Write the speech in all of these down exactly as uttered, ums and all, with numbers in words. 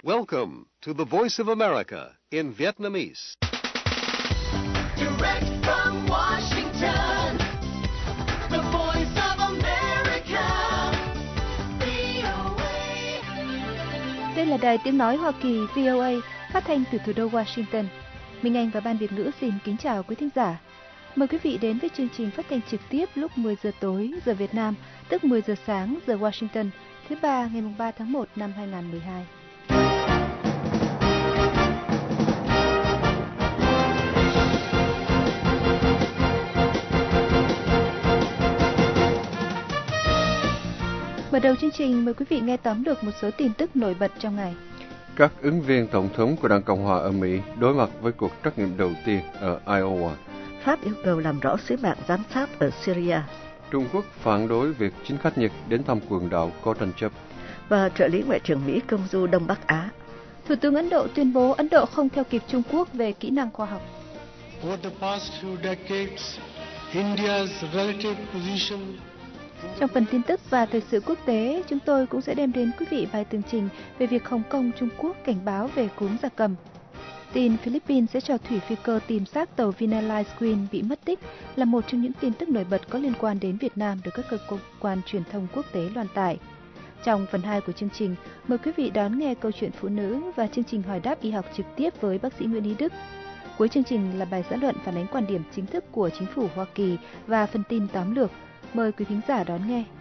Welcome to the Voice of America in Vietnamese. Direct from Washington, the Voice of America, vê o a. Đây là Đài Tiếng Nói Hoa Kỳ vê o a, phát thanh từ thủ đô Washington. Minh Anh và Ban Việt ngữ xin kính chào quý thính giả. Mời quý vị đến với chương trình phát thanh trực tiếp lúc mười giờ tối giờ Việt Nam, tức mười giờ sáng giờ Washington, thứ ba ngày ba tháng một năm hai nghìn không trăm mười hai. Mở đầu chương trình, mời quý vị nghe tóm được một số tin tức nổi bật trong ngày. Các ứng viên tổng thống của Đảng Cộng hòa ở Mỹ đối mặt với cuộc trắc nghiệm đầu tiên ở Iowa. Pháp yêu cầu làm rõ sứ mạng giám sát ở Syria. Trung Quốc phản đối việc chính khách Nhật đến thăm quần đảo có tranh chấp. Và trợ lý Ngoại trưởng Mỹ công du Đông Bắc Á. Thủ tướng Ấn Độ tuyên bố Ấn Độ không theo kịp Trung Quốc về kỹ năng khoa học. Over the past few decades, India's relative position. Trong phần tin tức và thời sự quốc tế, chúng tôi cũng sẽ đem đến quý vị bài tường trình về việc Hồng Kông, Trung Quốc cảnh báo về cúm gia cầm. Tin Philippines sẽ cho thủy phi cơ tìm xác tàu Vinalize Queen bị mất tích là một trong những tin tức nổi bật có liên quan đến Việt Nam được các cơ quan truyền thông quốc tế loan tải. Trong phần hai của chương trình, mời quý vị đón nghe câu chuyện phụ nữ và chương trình hỏi đáp y học trực tiếp với bác sĩ Nguyễn Ý Đức. Cuối chương trình là bài xã luận phản ánh quan điểm chính thức của chính phủ Hoa Kỳ và phần tin tóm lược. Mời quý thính giả đón nghe.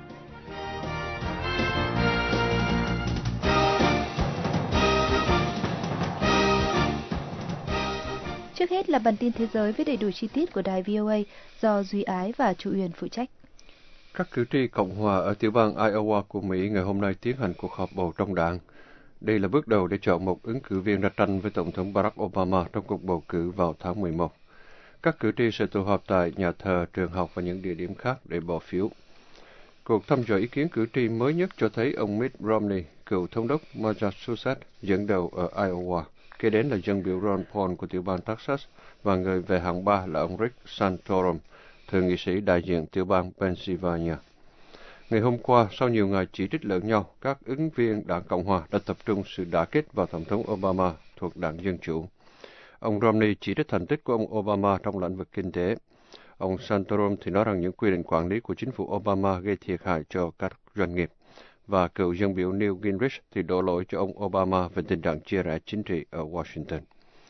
Trước hết là bản tin thế giới với đầy đủ chi tiết của đài vê o a do Duy Ái và Chu Uyên phụ trách. Các cử tri Cộng hòa ở tiểu bang Iowa của Mỹ ngày hôm nay tiến hành cuộc họp bầu trong đảng. Đây là bước đầu để chọn một ứng cử viên ra tranh với Tổng thống Barack Obama trong cuộc bầu cử vào tháng mười một. Các cử tri sẽ tụ họp tại nhà thờ, trường học và những địa điểm khác để bỏ phiếu. Cuộc thăm dò ý kiến cử tri mới nhất cho thấy ông Mitt Romney, cựu thống đốc Massachusetts, dẫn đầu ở Iowa. Kế đến là dân biểu Ron Paul của tiểu bang Texas và người về hạng ba là ông Rick Santorum, thượng nghị sĩ đại diện tiểu bang Pennsylvania. Ngày hôm qua, sau nhiều ngày chỉ trích lẫn nhau, các ứng viên đảng Cộng hòa đã tập trung sự đả kích vào Tổng thống Obama thuộc đảng Dân Chủ. Ông Romney chỉ trích thành tích của ông Obama trong lĩnh vực kinh tế. Ông Santorum thì nói rằng những quy định quản lý của chính phủ Obama gây thiệt hại cho các doanh nghiệp. Và cựu dân biểu Newt Gingrich thì đổ lỗi cho ông Obama về tình trạng chia rẽ chính trị ở Washington.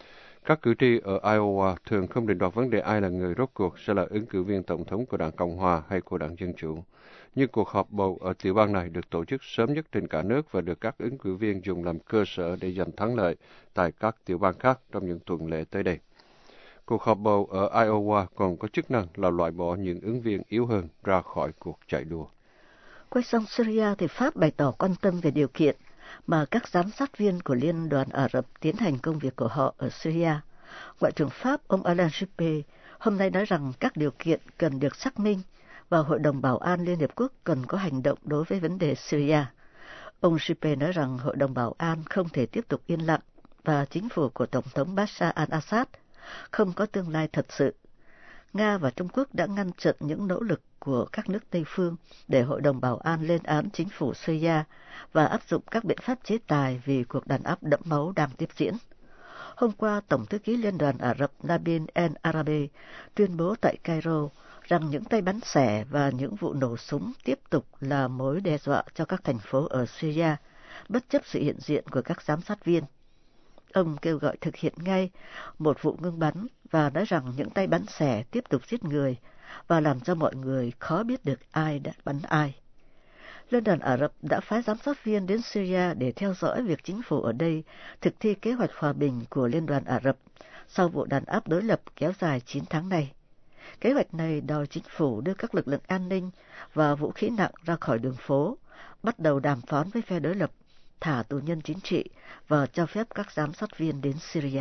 Các cử tri ở Iowa thường không định đoạt vấn đề ai là người rốt cuộc sẽ là ứng cử viên tổng thống của đảng Cộng hòa hay của đảng Dân Chủ. Nhưng cuộc họp bầu ở tiểu bang này được tổ chức sớm nhất trên cả nước và được các ứng cử viên dùng làm cơ sở để giành thắng lợi tại các tiểu bang khác trong những tuần lễ tới đây. Cuộc họp bầu ở Iowa còn có chức năng là loại bỏ những ứng viên yếu hơn ra khỏi cuộc chạy đua. Quay sang Syria thì Pháp bày tỏ quan tâm về điều kiện mà các giám sát viên của Liên đoàn Ả Rập tiến hành công việc của họ ở Syria. Ngoại trưởng Pháp ông Alain Juppé hôm nay nói rằng các điều kiện cần được xác minh và Hội đồng Bảo an Liên Hiệp Quốc cần có hành động đối với vấn đề Syria. Ông Juppé nói rằng Hội đồng Bảo an không thể tiếp tục yên lặng và chính phủ của Tổng thống Bashar al-Assad không có tương lai thật sự. Nga và Trung Quốc đã ngăn chặn những nỗ lực của các nước Tây phương để Hội đồng Bảo an lên án chính phủ Syria và áp dụng các biện pháp chế tài vì cuộc đàn áp đẫm máu đang tiếp diễn. Hôm qua, Tổng thư ký Liên đoàn Ả Rập Nabil El Arabi tuyên bố tại Cairo rằng những tay bắn xẻ và những vụ nổ súng tiếp tục là mối đe dọa cho các thành phố ở Syria, bất chấp sự hiện diện của các giám sát viên. Ông kêu gọi thực hiện ngay một vụ ngưng bắn và nói rằng những tay bắn xẻ tiếp tục giết người và làm cho mọi người khó biết được ai đã bắn ai. Liên đoàn Ả Rập đã phái giám sát viên đến Syria để theo dõi việc chính phủ ở đây thực thi kế hoạch hòa bình của Liên đoàn Ả Rập sau vụ đàn áp đối lập kéo dài chín tháng này. Kế hoạch này đòi chính phủ đưa các lực lượng an ninh và vũ khí nặng ra khỏi đường phố, bắt đầu đàm phán với phe đối lập, thả tù nhân chính trị và cho phép các giám sát viên đến Syria.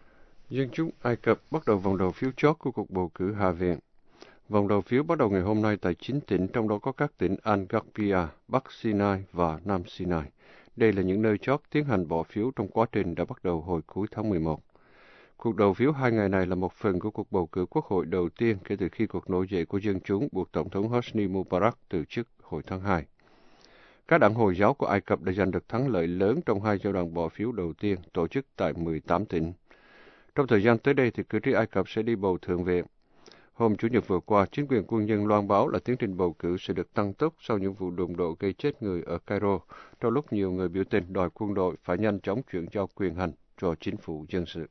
Dân chúng Ai Cập bắt đầu vòng đầu phiếu chót của cuộc bầu cử Hạ viện. Vòng đầu phiếu bắt đầu ngày hôm nay tại chín tỉnh, trong đó có các tỉnh Al-Garbia, Bắc Sinai và Nam Sinai. Đây là những nơi chót tiến hành bỏ phiếu trong quá trình đã bắt đầu hồi cuối tháng mười một. Cuộc đầu phiếu hai ngày này là một phần của cuộc bầu cử quốc hội đầu tiên kể từ khi cuộc nổi dậy của dân chúng buộc Tổng thống Hosni Mubarak từ chức hồi tháng hai. Các đảng Hồi giáo của Ai Cập đã giành được thắng lợi lớn trong hai giai đoạn bỏ phiếu đầu tiên tổ chức tại mười tám tỉnh. Trong thời gian tới đây thì cử tri Ai Cập sẽ đi bầu thượng viện. Hôm Chủ nhật vừa qua, chính quyền quân nhân loan báo là tiến trình bầu cử sẽ được tăng tốc sau những vụ đụng độ gây chết người ở Cairo, trong lúc nhiều người biểu tình đòi quân đội phải nhanh chóng chuyển giao quyền hành cho chính phủ dân sự.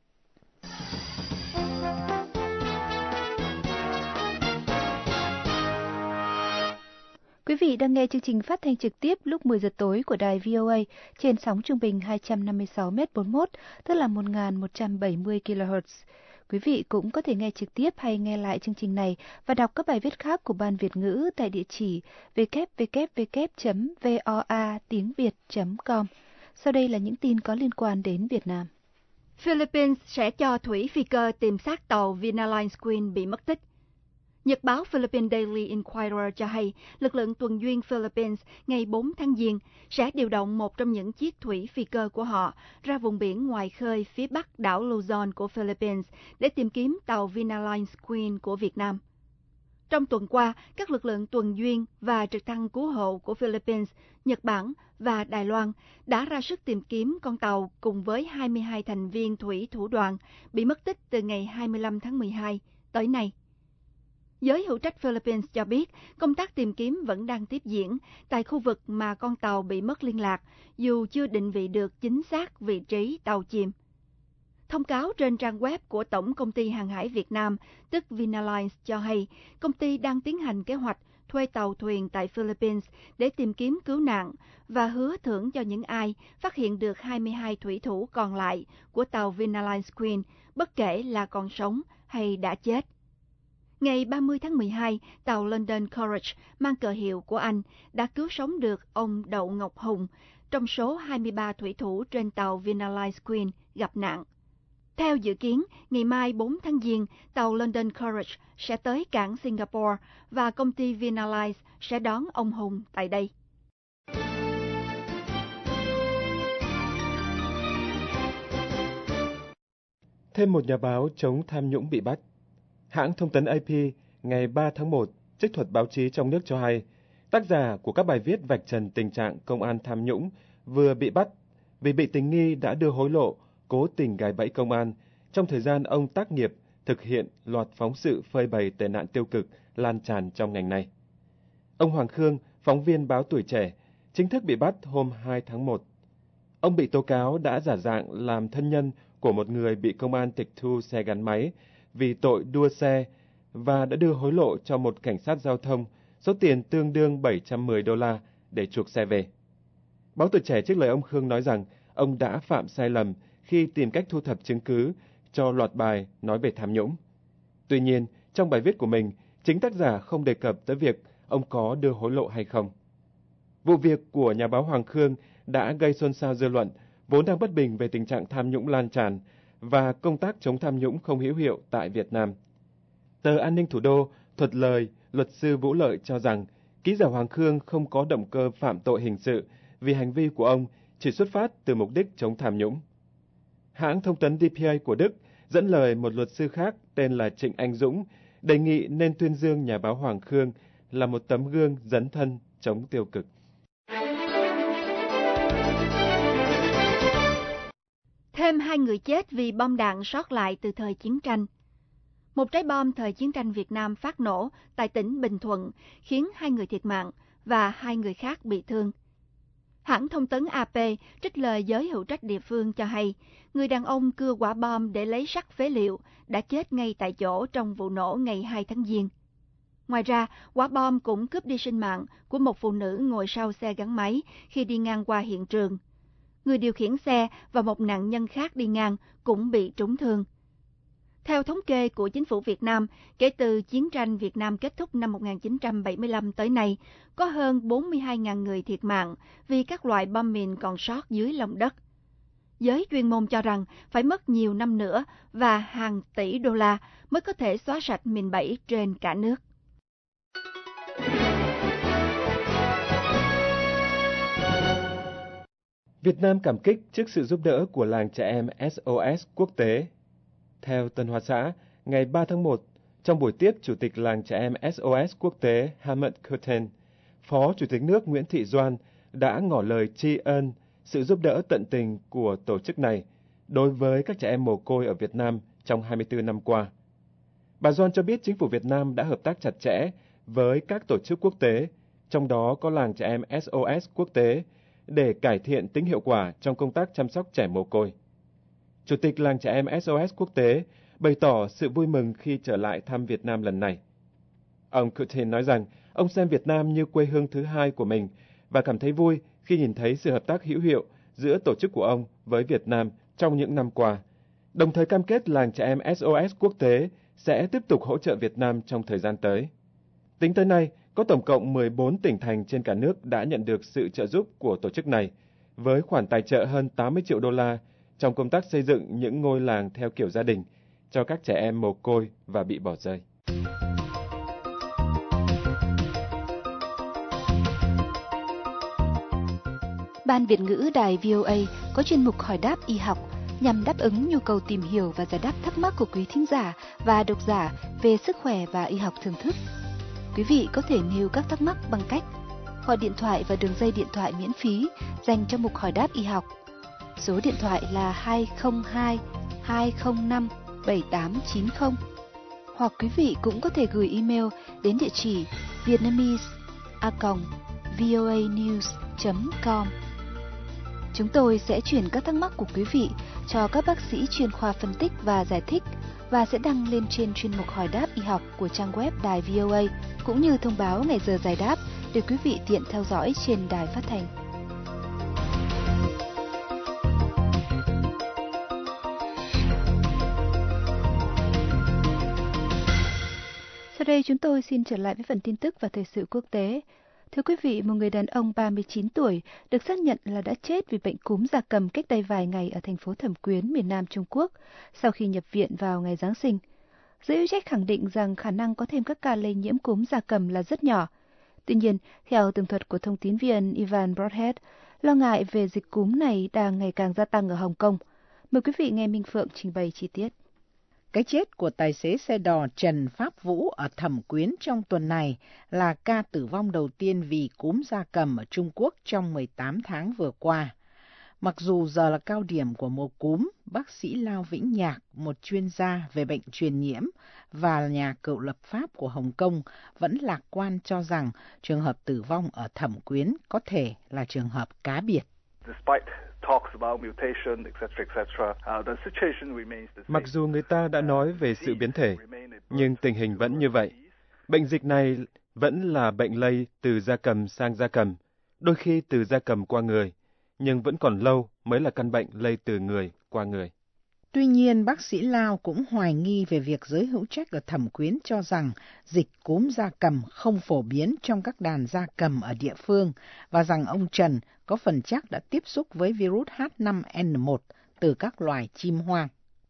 Quý vị đang nghe chương trình phát thanh trực tiếp lúc mười giờ tối của đài vê o a trên sóng trung bình hai trăm năm mươi sáu mét bốn mươi mốt, tức là một nghìn một trăm bảy mươi ki lô héc. Quý vị cũng có thể nghe trực tiếp hay nghe lại chương trình này và đọc các bài viết khác của Ban Việt ngữ tại địa chỉ w w w chấm voa tiếng việt chấm com. Sau đây là những tin có liên quan đến Việt Nam. Philippines sẽ cho thủy phi cơ tìm xác tàu Vinaline Queen bị mất tích. Nhật báo Philippine Daily Inquirer cho hay lực lượng tuần duyên Philippines ngày bốn tháng Giêng sẽ điều động một trong những chiếc thủy phi cơ của họ ra vùng biển ngoài khơi phía bắc đảo Luzon của Philippines để tìm kiếm tàu Vinaline Queen của Việt Nam. Trong tuần qua, các lực lượng tuần duyên và trực thăng cứu hộ của Philippines, Nhật Bản và Đài Loan đã ra sức tìm kiếm con tàu cùng với hai mươi hai thành viên thủy thủ đoàn bị mất tích từ ngày hai mươi lăm tháng mười hai tới nay. Giới hữu trách Philippines cho biết công tác tìm kiếm vẫn đang tiếp diễn tại khu vực mà con tàu bị mất liên lạc, dù chưa định vị được chính xác vị trí tàu chìm. Thông cáo trên trang web của Tổng Công ty Hàng hải Việt Nam, tức Vinalines, cho hay công ty đang tiến hành kế hoạch thuê tàu thuyền tại Philippines để tìm kiếm cứu nạn và hứa thưởng cho những ai phát hiện được hai mươi hai thủy thủ còn lại của tàu Vinalines Queen, bất kể là còn sống hay đã chết. Ngày ba mươi tháng mười hai, tàu London Courage mang cờ hiệu của Anh đã cứu sống được ông Đậu Ngọc Hùng trong số hai mươi ba thủy thủ trên tàu Vinalines Queen gặp nạn. Theo dự kiến, ngày mai bốn tháng Giêng, tàu London Courage sẽ tới cảng Singapore và công ty Vinalines sẽ đón ông Hùng tại đây. Thêm một nhà báo chống tham nhũng bị bắt. Hãng thông tấn a pê ngày ba tháng một trích thuật báo chí trong nước cho hay, tác giả của các bài viết vạch trần tình trạng công an tham nhũng vừa bị bắt vì bị tình nghi đã đưa hối lộ, cố tình gài bẫy công an trong thời gian ông tác nghiệp thực hiện loạt phóng sự phơi bày tệ nạn tiêu cực lan tràn trong ngành này. Ông Hoàng Khương, phóng viên báo Tuổi Trẻ, chính thức bị bắt hôm hai tháng một. Ông bị tố cáo đã giả dạng làm thân nhân của một người bị công an tịch thu xe gắn máy vì tội đua xe và đã đưa hối lộ cho một cảnh sát giao thông số tiền tương đương bảy trăm mười đô la để chuộc xe về. Báo Tuổi Trẻ trích lời ông Khương nói rằng ông đã phạm sai lầm khi tìm cách thu thập chứng cứ cho loạt bài nói về tham nhũng. Tuy nhiên, trong bài viết của mình, chính tác giả không đề cập tới việc ông có đưa hối lộ hay không. Vụ việc của nhà báo Hoàng Khương đã gây xôn xao dư luận, vốn đang bất bình về tình trạng tham nhũng lan tràn và công tác chống tham nhũng không hữu hiệu tại Việt Nam. Tờ An ninh Thủ đô thuật lời luật sư Vũ Lợi cho rằng ký giả Hoàng Khương không có động cơ phạm tội hình sự vì hành vi của ông chỉ xuất phát từ mục đích chống tham nhũng. Hãng thông tấn đê pê a của Đức dẫn lời một luật sư khác tên là Trịnh Anh Dũng đề nghị nên tuyên dương nhà báo Hoàng Khương là một tấm gương dấn thân chống tiêu cực. Thêm hai người chết vì bom đạn sót lại từ thời chiến tranh. Một trái bom thời chiến tranh Việt Nam phát nổ tại tỉnh Bình Thuận khiến hai người thiệt mạng và hai người khác bị thương. Hãng thông tấn a pê trích lời giới hữu trách địa phương cho hay, người đàn ông cưa quả bom để lấy sắt phế liệu đã chết ngay tại chỗ trong vụ nổ ngày hai tháng Giêng. Ngoài ra, quả bom cũng cướp đi sinh mạng của một phụ nữ ngồi sau xe gắn máy khi đi ngang qua hiện trường. Người điều khiển xe và một nạn nhân khác đi ngang cũng bị trúng thương. Theo thống kê của chính phủ Việt Nam, kể từ chiến tranh Việt Nam kết thúc năm một nghìn chín trăm bảy mươi lăm tới nay, có hơn bốn mươi hai nghìn người thiệt mạng vì các loại bom mìn còn sót dưới lòng đất. Giới chuyên môn cho rằng phải mất nhiều năm nữa và hàng tỷ đô la mới có thể xóa sạch mìn bẫy trên cả nước. Việt Nam cảm kích trước sự giúp đỡ của làng trẻ em ét o ét quốc tế. Theo Tân Hoa Xã, ngày ba tháng một, trong buổi tiếp Chủ tịch làng trẻ em ét o ét quốc tế Hamid Kurten, Phó Chủ tịch nước Nguyễn Thị Doan đã ngỏ lời tri ân sự giúp đỡ tận tình của tổ chức này đối với các trẻ em mồ côi ở Việt Nam trong hai mươi tư năm qua. Bà Doan cho biết chính phủ Việt Nam đã hợp tác chặt chẽ với các tổ chức quốc tế, trong đó có Làng Trẻ Em ét o ét quốc tế, để cải thiện tính hiệu quả trong công tác chăm sóc trẻ mồ côi. Chủ tịch Làng Trẻ Em ét o ét quốc tế bày tỏ sự vui mừng khi trở lại thăm Việt Nam lần này. Ông Curtin nói rằng ông xem Việt Nam như quê hương thứ hai của mình và cảm thấy vui khi nhìn thấy sự hợp tác hữu hiệu giữa tổ chức của ông với Việt Nam trong những năm qua, đồng thời cam kết Làng Trẻ Em ét o ét quốc tế sẽ tiếp tục hỗ trợ Việt Nam trong thời gian tới. Tính tới nay, có tổng cộng mười bốn tỉnh thành trên cả nước đã nhận được sự trợ giúp của tổ chức này, với khoản tài trợ hơn tám mươi triệu đô la trong công tác xây dựng những ngôi làng theo kiểu gia đình cho các trẻ em mồ côi và bị bỏ rơi. Ban Việt ngữ Đài vê o a có chuyên mục hỏi đáp y học nhằm đáp ứng nhu cầu tìm hiểu và giải đáp thắc mắc của quý thính giả và độc giả về sức khỏe và y học thường thức. Quý vị có thể nêu các thắc mắc bằng cách gọi điện thoại vào đường dây điện thoại miễn phí dành cho mục hỏi đáp y học. Số điện thoại là hai không hai hai không năm bảy tám chín không. Hoặc quý vị cũng có thể gửi email đến địa chỉ vietnamese a còng voa news chấm com. Chúng tôi sẽ chuyển các thắc mắc của quý vị cho các bác sĩ chuyên khoa phân tích và giải thích và sẽ đăng lên trên chuyên mục hỏi đáp y học của trang web Đài vê o a, cũng như thông báo ngày giờ giải đáp để quý vị tiện theo dõi trên đài phát thanh. Sau đây chúng tôi xin trở lại với phần tin tức và thời sự quốc tế. Thưa quý vị, một người đàn ông ba mươi chín tuổi được xác nhận là đã chết vì bệnh cúm gia cầm cách đây vài ngày ở thành phố Thẩm Quyến, miền Nam Trung Quốc, sau khi nhập viện vào ngày Giáng sinh. Giới hữu trách khẳng định rằng khả năng có thêm các ca lây nhiễm cúm gia cầm là rất nhỏ. Tuy nhiên, theo tường thuật của thông tín viên Ivan Broadhead, lo ngại về dịch cúm này đang ngày càng gia tăng ở Hồng Kông. Mời quý vị nghe Minh Phượng trình bày chi tiết. Cái chết của tài xế xe đò Trần Pháp Vũ ở Thẩm Quyến trong tuần này là ca tử vong đầu tiên vì cúm gia cầm ở Trung Quốc trong mười tám tháng vừa qua. Mặc dù giờ là cao điểm của mùa cúm, bác sĩ Lao Vĩnh Nhạc, một chuyên gia về bệnh truyền nhiễm và nhà cựu lập pháp của Hồng Kông, vẫn lạc quan cho rằng trường hợp tử vong ở Thẩm Quyến có thể là trường hợp cá biệt. Mặc dù người ta đã nói về sự biến thể, nhưng tình hình vẫn như vậy. Bệnh dịch này vẫn là bệnh lây từ gia cầm sang gia cầm, đôi khi từ gia cầm qua người, nhưng vẫn còn lâu mới là căn bệnh lây từ người qua người. Tuy nhiên, bác sĩ Lao cũng hoài nghi về việc giới hữu trách ở Thẩm Quyến cho rằng dịch cúm gia cầm không phổ biến trong các đàn gia cầm ở địa phương và rằng ông Trần có phần chắc đã tiếp xúc với virus H năm N một từ các loài chim hoang.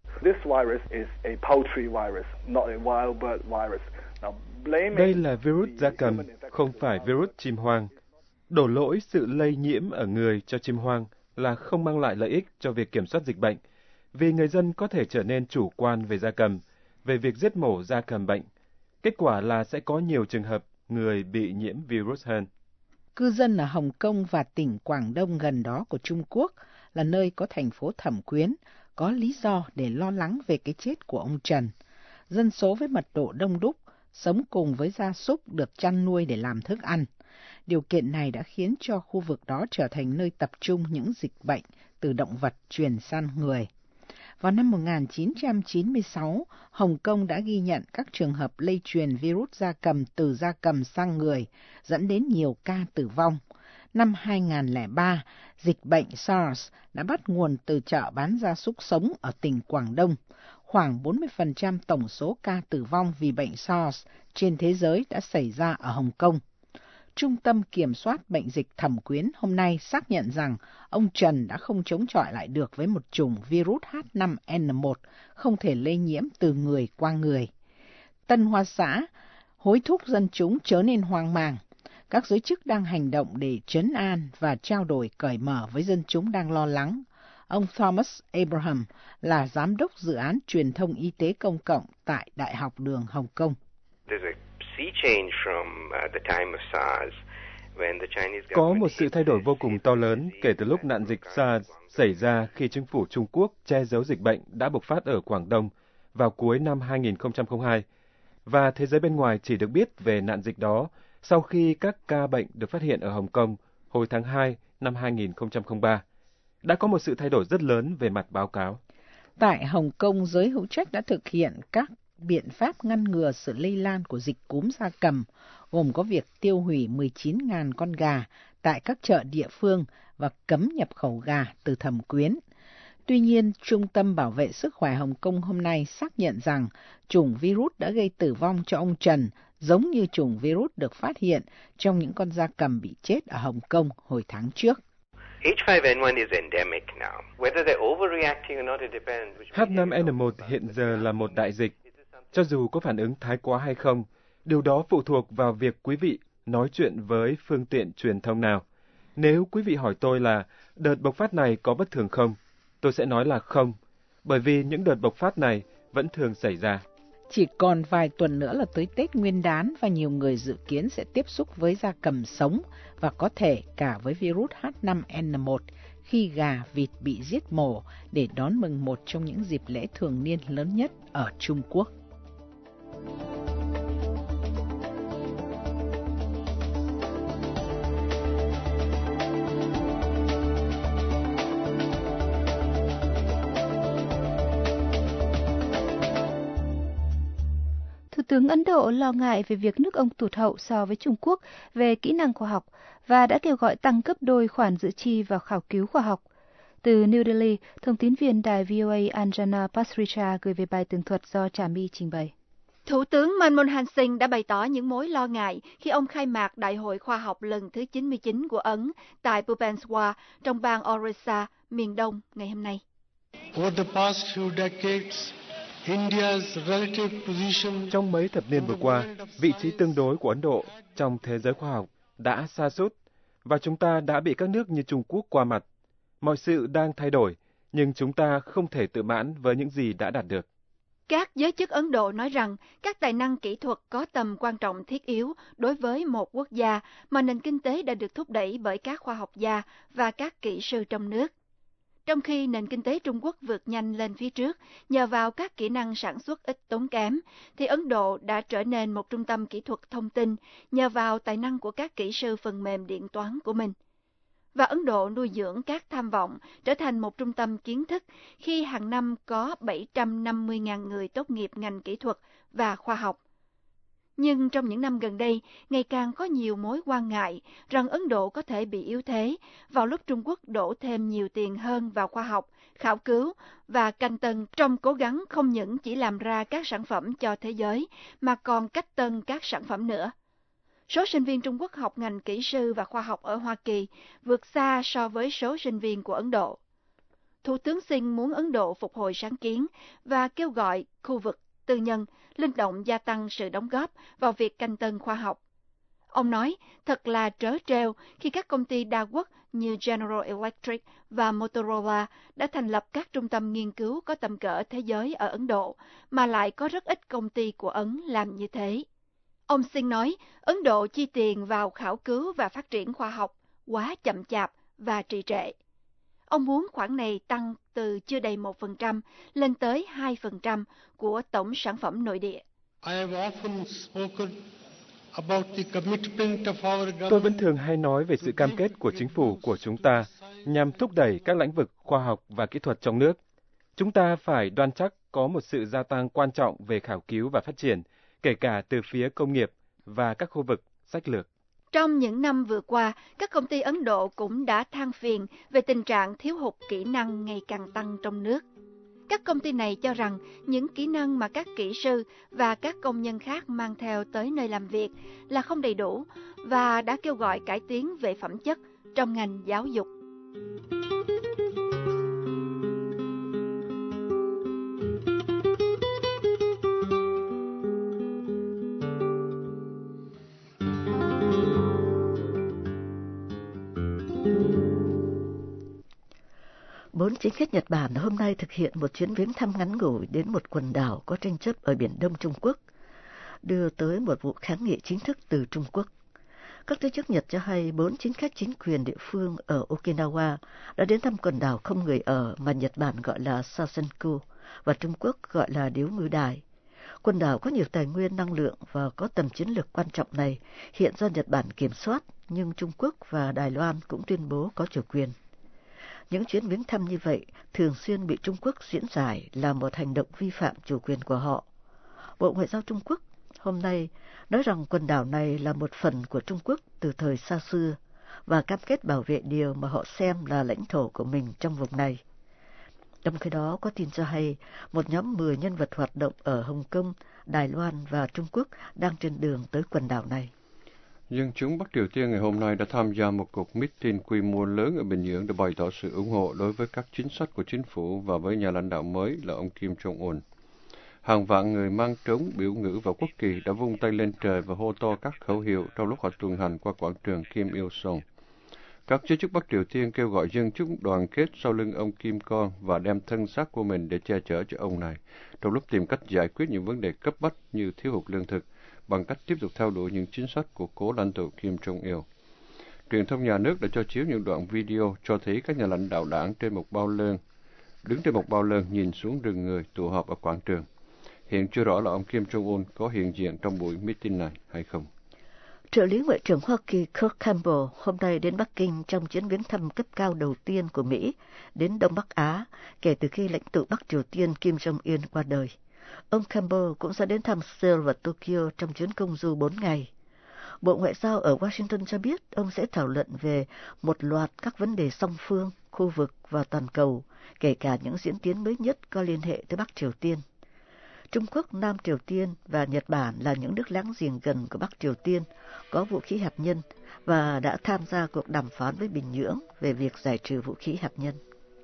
Đây là virus gia cầm, không phải virus chim hoang. Đổ lỗi sự lây nhiễm ở người cho chim hoang là không mang lại lợi ích cho việc kiểm soát dịch bệnh, vì người dân có thể trở nên chủ quan về gia cầm, về việc giết mổ gia cầm bệnh. Kết quả là sẽ có nhiều trường hợp người bị nhiễm virus hơn. Cư dân ở Hồng Kông và tỉnh Quảng Đông gần đó của Trung Quốc là nơi có thành phố Thẩm Quyến, có lý do để lo lắng về cái chết của ông Trần. Dân số với mật độ đông đúc, sống cùng với gia súc được chăn nuôi để làm thức ăn. Điều kiện này đã khiến cho khu vực đó trở thành nơi tập trung những dịch bệnh từ động vật truyền sang người. Vào năm một nghìn chín trăm chín mươi sáu, Hồng Kông đã ghi nhận các trường hợp lây truyền virus gia cầm từ gia cầm sang người, dẫn đến nhiều ca tử vong. Năm hai nghìn lẻ ba, dịch bệnh SARS đã bắt nguồn từ chợ bán gia súc sống ở tỉnh Quảng Đông. Khoảng bốn mươi phần trăm tổng số ca tử vong vì bệnh SARS trên thế giới đã xảy ra ở Hồng Kông. Trung tâm Kiểm soát Bệnh dịch Thẩm Quyến hôm nay xác nhận rằng ông Trần đã không chống chọi lại được với một chủng virus H năm N một không thể lây nhiễm từ người qua người. Tân Hoa Xã hối thúc dân chúng chớ nên hoang mang. Các giới chức đang hành động để trấn an và trao đổi cởi mở với dân chúng đang lo lắng. Ông Thomas Abraham là giám đốc dự án truyền thông y tế công cộng tại Đại học Đường Hồng Kông. Có một sự thay đổi vô cùng to lớn kể từ lúc nạn dịch SARS xảy ra khi chính phủ Trung Quốc che giấu dịch bệnh đã bùng phát ở Quảng Đông vào cuối năm hai nghìn không trăm lẻ hai, và thế giới bên ngoài chỉ được biết về nạn dịch đó sau khi các ca bệnh được phát hiện ở Hồng Kông hồi tháng hai năm hai nghìn không trăm lẻ ba. Đã có một sự thay đổi rất lớn về mặt báo cáo. Tại Hồng Kông, giới hữu trách đã thực hiện các biện pháp ngăn ngừa sự lây lan của dịch cúm gia cầm, gồm có việc tiêu hủy mười chín nghìn con gà tại các chợ địa phương và cấm nhập khẩu gà từ Thẩm Quyến. Tuy nhiên, Trung tâm Bảo vệ Sức khỏe Hồng Kông hôm nay xác nhận rằng chủng virus đã gây tử vong cho ông Trần, giống như chủng virus được phát hiện trong những con gia cầm bị chết ở Hồng Kông hồi tháng trước. H năm N một hiện giờ là một đại dịch. Cho dù có phản ứng thái quá hay không, điều đó phụ thuộc vào việc quý vị nói chuyện với phương tiện truyền thông nào. Nếu quý vị hỏi tôi là đợt bộc phát này có bất thường không, tôi sẽ nói là không, bởi vì những đợt bộc phát này vẫn thường xảy ra. Chỉ còn vài tuần nữa là tới Tết Nguyên đán và nhiều người dự kiến sẽ tiếp xúc với gia cầm sống và có thể cả với virus H năm N một khi gà, vịt bị giết mổ để đón mừng một trong những dịp lễ thường niên lớn nhất ở Trung Quốc. Thủ tướng Ấn Độ lo ngại về việc nước ông tụt hậu so với Trung Quốc về kỹ năng khoa học và đã kêu gọi tăng gấp đôi khoản dự chi vào khảo cứu khoa học. Từ New Delhi, thông tín viên đài V O A Anjana Pasricha gửi về bài tường thuật do Trà My trình bày. Thủ tướng Manmohan Singh đã bày tỏ những mối lo ngại khi ông khai mạc Đại hội Khoa học lần thứ chín mươi chín của Ấn tại Bhubaneswar trong bang Orissa, miền Đông ngày hôm nay. Over the past few decades, India's relative position... Trong mấy thập niên vừa qua, vị trí tương đối của Ấn Độ trong thế giới khoa học đã sa sút và chúng ta đã bị các nước như Trung Quốc qua mặt. Mọi sự đang thay đổi, nhưng chúng ta không thể tự mãn với những gì đã đạt được. Các giới chức Ấn Độ nói rằng các tài năng kỹ thuật có tầm quan trọng thiết yếu đối với một quốc gia mà nền kinh tế đã được thúc đẩy bởi các khoa học gia và các kỹ sư trong nước. Trong khi nền kinh tế Trung Quốc vượt nhanh lên phía trước nhờ vào các kỹ năng sản xuất ít tốn kém, thì Ấn Độ đã trở nên một trung tâm kỹ thuật thông tin nhờ vào tài năng của các kỹ sư phần mềm điện toán của mình. Và Ấn Độ nuôi dưỡng các tham vọng trở thành một trung tâm kiến thức khi hàng năm có bảy trăm năm mươi nghìn người tốt nghiệp ngành kỹ thuật và khoa học. Nhưng trong những năm gần đây, ngày càng có nhiều mối quan ngại rằng Ấn Độ có thể bị yếu thế vào lúc Trung Quốc đổ thêm nhiều tiền hơn vào khoa học, khảo cứu và canh tân trong cố gắng không những chỉ làm ra các sản phẩm cho thế giới mà còn cách tân các sản phẩm nữa. Số sinh viên Trung Quốc học ngành kỹ sư và khoa học ở Hoa Kỳ vượt xa so với số sinh viên của Ấn Độ. Thủ tướng Singh muốn Ấn Độ phục hồi sáng kiến và kêu gọi khu vực tư nhân linh động gia tăng sự đóng góp vào việc canh tân khoa học. Ông nói thật là trớ trêu khi các công ty đa quốc như General Electric và Motorola đã thành lập các trung tâm nghiên cứu có tầm cỡ thế giới ở Ấn Độ, mà lại có rất ít công ty của Ấn làm như thế. Ông Singh nói Ấn Độ chi tiền vào khảo cứu và phát triển khoa học quá chậm chạp và trì trệ. Ông muốn khoản này tăng từ chưa đầy một phần trăm lên tới hai phần trăm của tổng sản phẩm nội địa. Tôi vẫn thường hay nói về sự cam kết của chính phủ của chúng ta nhằm thúc đẩy các lĩnh vực khoa học và kỹ thuật trong nước. Chúng ta phải đoan chắc có một sự gia tăng quan trọng về khảo cứu và phát triển, kể cả từ phía công nghiệp và các khu vực sách lược. Trong những năm vừa qua, các công ty Ấn Độ cũng đã than phiền về tình trạng thiếu hụt kỹ năng ngày càng tăng trong nước. Các công ty này cho rằng những kỹ năng mà các kỹ sư và các công nhân khác mang theo tới nơi làm việc là không đầy đủ và đã kêu gọi cải tiến về phẩm chất trong ngành giáo dục. Bốn chính khách Nhật Bản hôm nay thực hiện một chuyến viếng thăm ngắn ngủi đến một quần đảo có tranh chấp ở Biển Đông Trung Quốc, đưa tới một vụ kháng nghị chính thức từ Trung Quốc. Các giới chức Nhật cho hay bốn chính khách chính quyền địa phương ở Okinawa đã đến thăm quần đảo không người ở mà Nhật Bản gọi là Sasenku và Trung Quốc gọi là Điếu Ngư Đài. Quần đảo có nhiều tài nguyên năng lượng và có tầm chiến lược quan trọng này hiện do Nhật Bản kiểm soát, nhưng Trung Quốc và Đài Loan cũng tuyên bố có chủ quyền. Những chuyến viếng thăm như vậy thường xuyên bị Trung Quốc diễn giải là một hành động vi phạm chủ quyền của họ. Bộ Ngoại giao Trung Quốc hôm nay nói rằng quần đảo này là một phần của Trung Quốc từ thời xa xưa và cam kết bảo vệ điều mà họ xem là lãnh thổ của mình trong vùng này. Trong khi đó, có tin cho hay một nhóm mười nhân vật hoạt động ở Hồng Kông, Đài Loan và Trung Quốc đang trên đường tới quần đảo này. Dân chúng Bắc Triều Tiên ngày hôm nay đã tham gia một cuộc meeting quy mô lớn ở Bình Nhưỡng để bày tỏ sự ủng hộ đối với các chính sách của chính phủ và với nhà lãnh đạo mới là ông Kim Jong-un. Hàng vạn người mang trống, biểu ngữ và quốc kỳ đã vung tay lên trời và hô to các khẩu hiệu trong lúc họ tuần hành qua quảng trường Kim Il-sung. Các giới chức Bắc Triều Tiên kêu gọi dân chúng đoàn kết sau lưng ông Kim Con và đem thân xác của mình để che chở cho ông này, trong lúc tìm cách giải quyết những vấn đề cấp bách như thiếu hụt lương thực, bằng cách tiếp tục theo đuổi những chính sách của cố lãnh tụ Kim Jong-il. Truyền thông nhà nước đã cho chiếu những đoạn video cho thấy các nhà lãnh đạo đảng trên một bao lơn, đứng trên một bao lơn nhìn xuống rừng người tụ họp ở quảng trường. Hiện chưa rõ là ông Kim Jong-un có hiện diện trong buổi meeting này hay không. Trợ lý Ngoại trưởng Hoa Kỳ Kurt Campbell hôm nay đến Bắc Kinh trong chuyến viếng thăm cấp cao đầu tiên của Mỹ đến Đông Bắc Á kể từ khi lãnh tụ Bắc Triều Tiên Kim Jong-un qua đời. Ông Campbell cũng sẽ đến thăm Seoul và Tokyo trong chuyến công du bốn ngày. Bộ Ngoại giao ở Washington cho biết ông sẽ thảo luận về một loạt các vấn đề song phương, khu vực và toàn cầu, kể cả những diễn tiến mới nhất có liên hệ tới Bắc Triều Tiên. Trung Quốc, Nam Triều Tiên và Nhật Bản là những nước láng giềng gần của Bắc Triều Tiên, có vũ khí hạt nhân và đã tham gia cuộc đàm phán với Bình Nhưỡng về việc giải trừ vũ khí hạt nhân.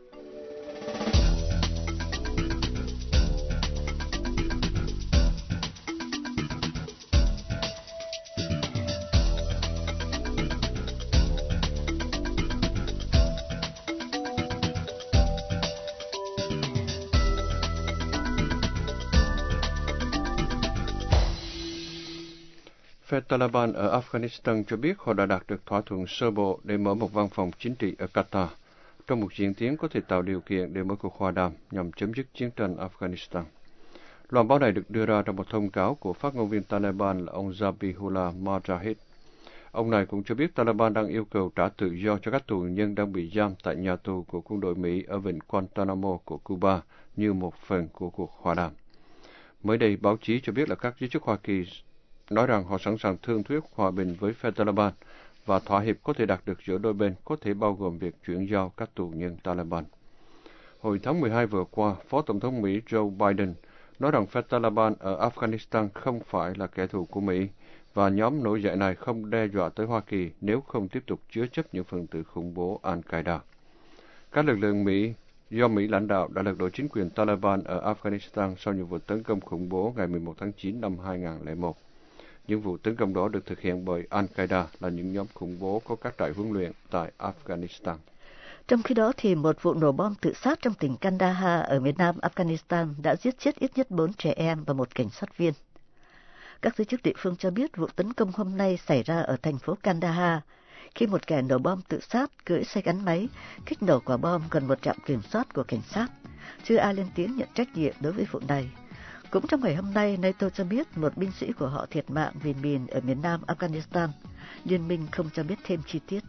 Phe Taliban ở Afghanistan cho biết họ đã đạt được thỏa thuận sơ bộ để mở một văn phòng chính trị ở Qatar, trong một diễn tiến có thể tạo điều kiện để mở cuộc hòa đàm nhằm chấm dứt chiến tranh Afghanistan. Loan báo này được đưa ra trong một thông cáo của phát ngôn viên Taliban là ông Zabihullah Mujahid. Ông này cũng cho biết Taliban đang yêu cầu trả tự do cho các tù nhân đang bị giam tại nhà tù của quân đội Mỹ ở vịnh Guantanamo của Cuba như một phần của cuộc hòa đàm. Mới đây, báo chí cho biết là các giới chức Hoa Kỳ nói rằng họ sẵn sàng thương thuyết hòa bình với phe Taliban và thỏa hiệp có thể đạt được giữa đôi bên có thể bao gồm việc chuyển giao các tù nhân Taliban. Hồi tháng mười hai vừa qua, Phó Tổng thống Mỹ Joe Biden nói rằng phe Taliban ở Afghanistan không phải là kẻ thù của Mỹ và nhóm nổi dậy này không đe dọa tới Hoa Kỳ nếu không tiếp tục chứa chấp những phần tử khủng bố Al-Qaeda. Các lực lượng Mỹ do Mỹ lãnh đạo đã lật đổ chính quyền Taliban ở Afghanistan sau những vụ tấn công khủng bố ngày mười một tháng chín năm hai nghìn không trăm lẻ một. Những vụ tấn công đó được thực hiện bởi Al-Qaeda là những nhóm khủng bố có các trại huấn luyện tại Afghanistan. Trong khi đó, thì một vụ nổ bom tự sát trong tỉnh Kandahar ở miền nam Afghanistan đã giết chết ít nhất bốn trẻ em và một cảnh sát viên. Các giới chức địa phương cho biết vụ tấn công hôm nay xảy ra ở thành phố Kandahar khi một kẻ nổ bom tự sát cưỡi xe gắn máy kích nổ quả bom gần một trạm kiểm soát của cảnh sát. Chưa ai lên tiếng nhận trách nhiệm đối với vụ này. Cũng trong ngày hôm nay, NATO cho biết một binh sĩ của họ thiệt mạng vì mìn ở miền nam Afghanistan. Liên minh không cho biết thêm chi tiết.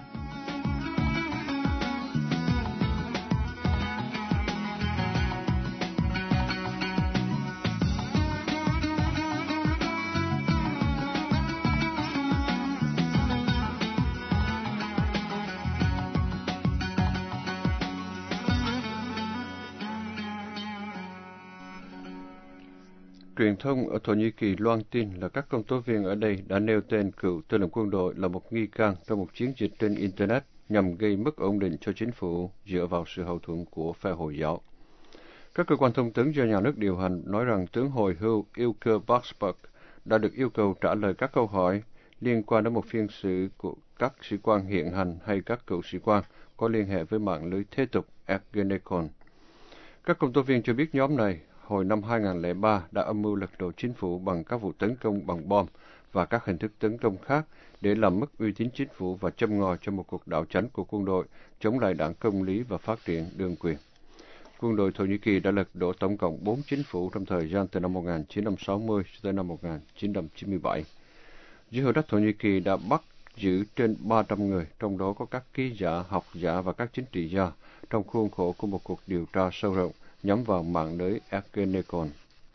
Truyền thông ở Thổ Nhĩ Kỳ loan tin là các công tố viên ở đây đã nêu tên cựu tư lệnh quân đội là một nghi can trong một chiến dịch trên Internet nhằm gây mất ổn định cho chính phủ dựa vào sự hậu thuẫn của phe Hồi giáo. Các cơ quan thông tấn do nhà nước điều hành nói rằng tướng hồi hưu Ilker Baksberg đã được yêu cầu trả lời các câu hỏi liên quan đến một phiên xử của các sĩ quan hiện hành hay các cựu sĩ quan có liên hệ với mạng lưới thế tục Ergenekon. Các công tố viên cho biết nhóm này hồi năm hai nghìn không trăm lẻ ba đã âm mưu lật đổ chính phủ bằng các vụ tấn công bằng bom và các hình thức tấn công khác để làm mất uy tín chính phủ và châm ngòi cho một cuộc đảo chánh của quân đội chống lại đảng Công lý và phát triển đương quyền. Quân đội Thổ Nhĩ Kỳ đã lật đổ tổng cộng bốn chính phủ trong thời gian từ năm một nghìn chín trăm sáu mươi tới năm một nghìn chín trăm chín mươi bảy. Giới hữu trách Thổ Nhĩ Kỳ đã bắt giữ trên ba trăm người, trong đó có các ký giả, học giả và các chính trị gia, trong khuôn khổ của một cuộc điều tra sâu rộng nhắm vào mạng lưới Ergenekon.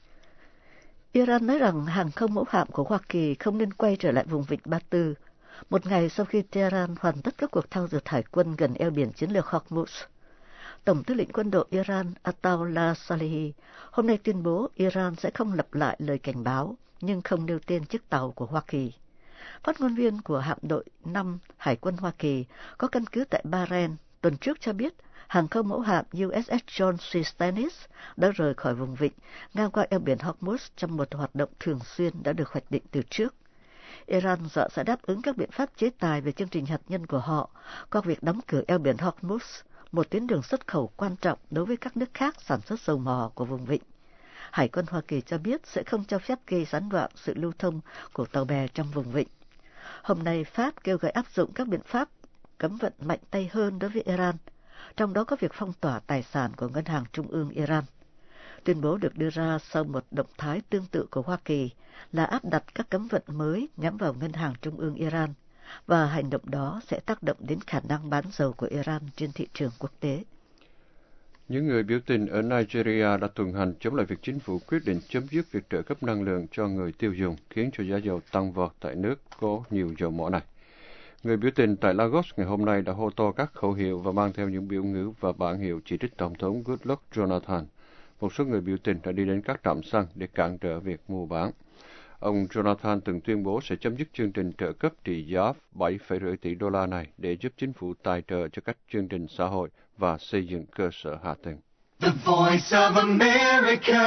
Iran nói rằng hàng không mẫu hạm của Hoa Kỳ không nên quay trở lại vùng vịnh Ba Tư, một ngày sau khi Tehran hoàn tất các cuộc thao dượt hải quân gần eo biển chiến lược Hormuz. Tổng tư lệnh quân đội Iran Ataullah Salehi hôm nay tuyên bố Iran sẽ không lặp lại lời cảnh báo, nhưng không nêu tên chiếc tàu của Hoa Kỳ. Phát ngôn viên của hạm đội năm Hải quân Hoa Kỳ có căn cứ tại Bahrain tuần trước cho biết hàng không mẫu hạm u ét ét John C. Stennis đã rời khỏi vùng vịnh ngang qua eo biển Hormuz trong một hoạt động thường xuyên đã được hoạch định từ trước. Iran dọa sẽ đáp ứng các biện pháp chế tài về chương trình hạt nhân của họ qua việc đóng cửa eo biển Hormuz, một tuyến đường xuất khẩu quan trọng đối với các nước khác sản xuất dầu mỏ của vùng vịnh. Hải quân Hoa Kỳ cho biết sẽ không cho phép gây gián đoạn sự lưu thông của tàu bè trong vùng vịnh. Hôm nay, Pháp kêu gọi áp dụng các biện pháp cấm vận mạnh tay hơn đối với Iran, trong đó có việc phong tỏa tài sản của Ngân hàng Trung ương Iran. Tuyên bố được đưa ra sau một động thái tương tự của Hoa Kỳ là áp đặt các cấm vận mới nhắm vào Ngân hàng Trung ương Iran, và hành động đó sẽ tác động đến khả năng bán dầu của Iran trên thị trường quốc tế. Những người biểu tình ở Nigeria đã tuần hành chống lại việc chính phủ quyết định chấm dứt việc trợ cấp năng lượng cho người tiêu dùng, khiến cho giá dầu tăng vọt tại nước có nhiều dầu mỏ này. Người biểu tình tại Lagos ngày hôm nay đã hô to các khẩu hiệu và mang theo những biểu ngữ và bảng hiệu chỉ trích Tổng thống Goodluck Jonathan. Một số người biểu tình đã đi đến các trạm xăng để cản trở việc mua bán. Ông Jonathan từng tuyên bố sẽ chấm dứt chương trình trợ cấp trị giá bảy phẩy năm tỷ đô la này để giúp chính phủ tài trợ cho các chương trình xã hội và xây dựng cơ sở hạ tầng. The Voice of America,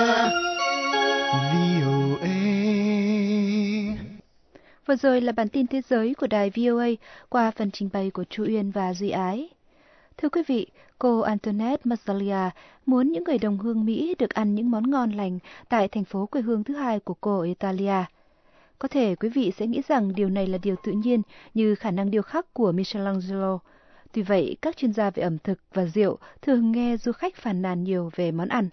vê o a. Vừa rồi là bản tin thế giới của đài vê o a qua phần trình bày của Chu Uyên và Duy Ái. Thưa quý vị, cô Antoinette Mazzalia muốn những người đồng hương Mỹ được ăn những món ngon lành tại thành phố quê hương thứ hai của cô ở Italia. Có thể quý vị sẽ nghĩ rằng điều này là điều tự nhiên như khả năng điêu khắc của Michelangelo. Tuy vậy, các chuyên gia về ẩm thực và rượu thường nghe du khách phàn nàn nhiều về món ăn.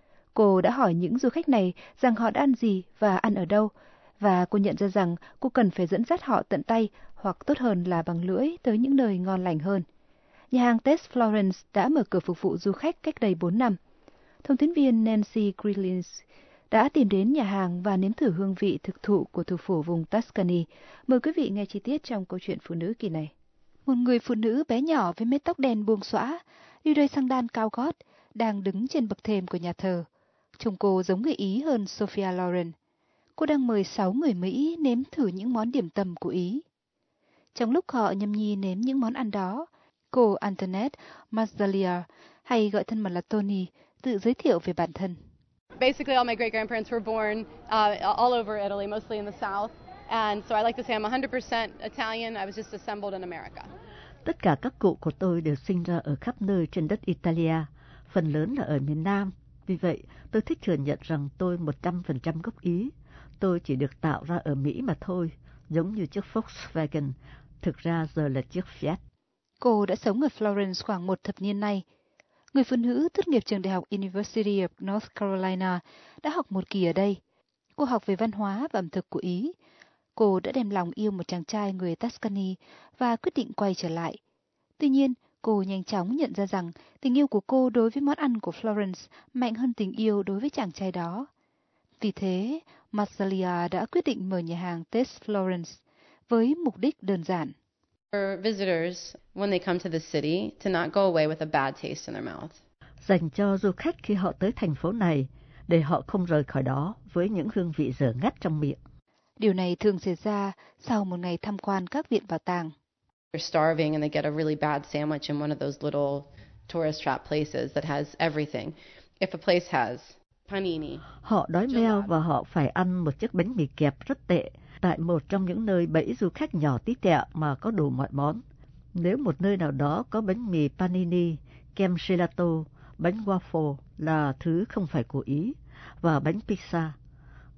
Cô đã hỏi những du khách này rằng họ đã ăn gì và ăn ở đâu, và cô nhận ra rằng cô cần phải dẫn dắt họ tận tay hoặc tốt hơn là bằng lưỡi tới những nơi ngon lành hơn. Nhà hàng Tess Florence đã mở cửa phục vụ du khách cách đây bốn năm. Thông tin viên Nancy Grillins đã tìm đến nhà hàng và nếm thử hương vị thực thụ của thủ phủ vùng Tuscany. Mời quý vị nghe chi tiết trong câu chuyện phụ nữ kỳ này. Một người phụ nữ bé nhỏ với mái tóc đen buông xõa, đi đôi xăng đan cao gót, đang đứng trên bậc thềm của nhà thờ. Trông cô giống người Ý hơn Sophia Loren. Cô đang mời sáu người Mỹ nếm thử những món điểm tâm của Ý. Trong lúc họ nhâm nhi nếm những món ăn đó, cô Antoinette Mazzalia, hay gọi thân mật là Tony, tự giới thiệu về bản thân. Basically, all my great-grandparents were born uh, all over Italy, mostly in the South. And so I like to say I'm one hundred percent Italian. I was just assembled in America. Tất cả các cụ của tôi đều sinh ra ở khắp nơi trên đất Italia, phần lớn là ở miền Nam. Vì vậy, tôi thích thừa nhận rằng tôi một trăm phần trăm gốc Ý. Tôi chỉ được tạo ra ở Mỹ mà thôi, giống như chiếc Volkswagen, thực ra giờ là chiếc Fiat. Cô đã sống ở Florence khoảng một thập niên nay. Người phụ nữ tốt nghiệp trường đại học University of North Carolina đã học một kỳ ở đây. Cô học về văn hóa và ẩm thực của Ý. Cô đã đem lòng yêu một chàng trai người Tuscany và quyết định quay trở lại. Tuy nhiên, cô nhanh chóng nhận ra rằng tình yêu của cô đối với món ăn của Florence mạnh hơn tình yêu đối với chàng trai đó. Vì thế, Mazzalia đã quyết định mở nhà hàng Tess Florence với mục đích đơn giản. For visitors, when they come to the city, to not go away with a bad taste in their mouth. Dành cho du khách khi họ tới thành phố này, để họ không rời khỏi đó với những hương vị dở ngắt trong miệng. Điều này thường xảy ra sau một ngày tham quan các viện bảo tàng. They're starving and they get a really bad sandwich in one of those little tourist trap places that has everything. If a place has panini, họ đói meo và họ phải ăn một chiếc bánh mì kẹp rất tệ tại một trong những nơi bẫy du khách nhỏ tí tẹo mà có đủ mọi món. Nếu một nơi nào đó có bánh mì panini, kem gelato, bánh waffle là thứ không phải của Ý, và bánh pizza.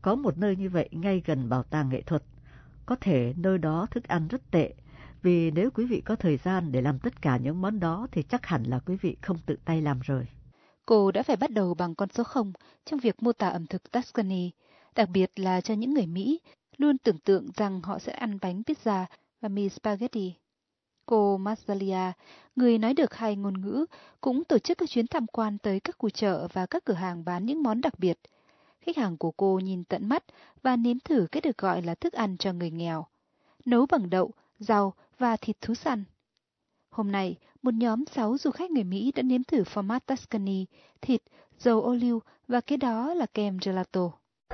Có một nơi như vậy ngay gần bảo tàng nghệ thuật. Có thể nơi đó thức ăn rất tệ, vì nếu quý vị có thời gian để làm tất cả những món đó thì chắc hẳn là quý vị không tự tay làm rồi. Cô đã phải bắt đầu bằng con số không trong việc mô tả ẩm thực Tuscany, đặc biệt là cho những người Mỹ luôn tưởng tượng rằng họ sẽ ăn bánh pizza và mì spaghetti. Cô Mazzalia, người nói được hai ngôn ngữ, cũng tổ chức các chuyến tham quan tới các khu chợ và các cửa hàng bán những món đặc biệt. Khách hàng của cô nhìn tận mắt và nếm thử cái được gọi là thức ăn cho người nghèo, nấu bằng đậu, rau và thịt thú săn. Hôm nay, một nhóm sáu du khách người Mỹ đã nếm thử format Tuscany, thịt, dầu ô liu và cái đó là kem gelato.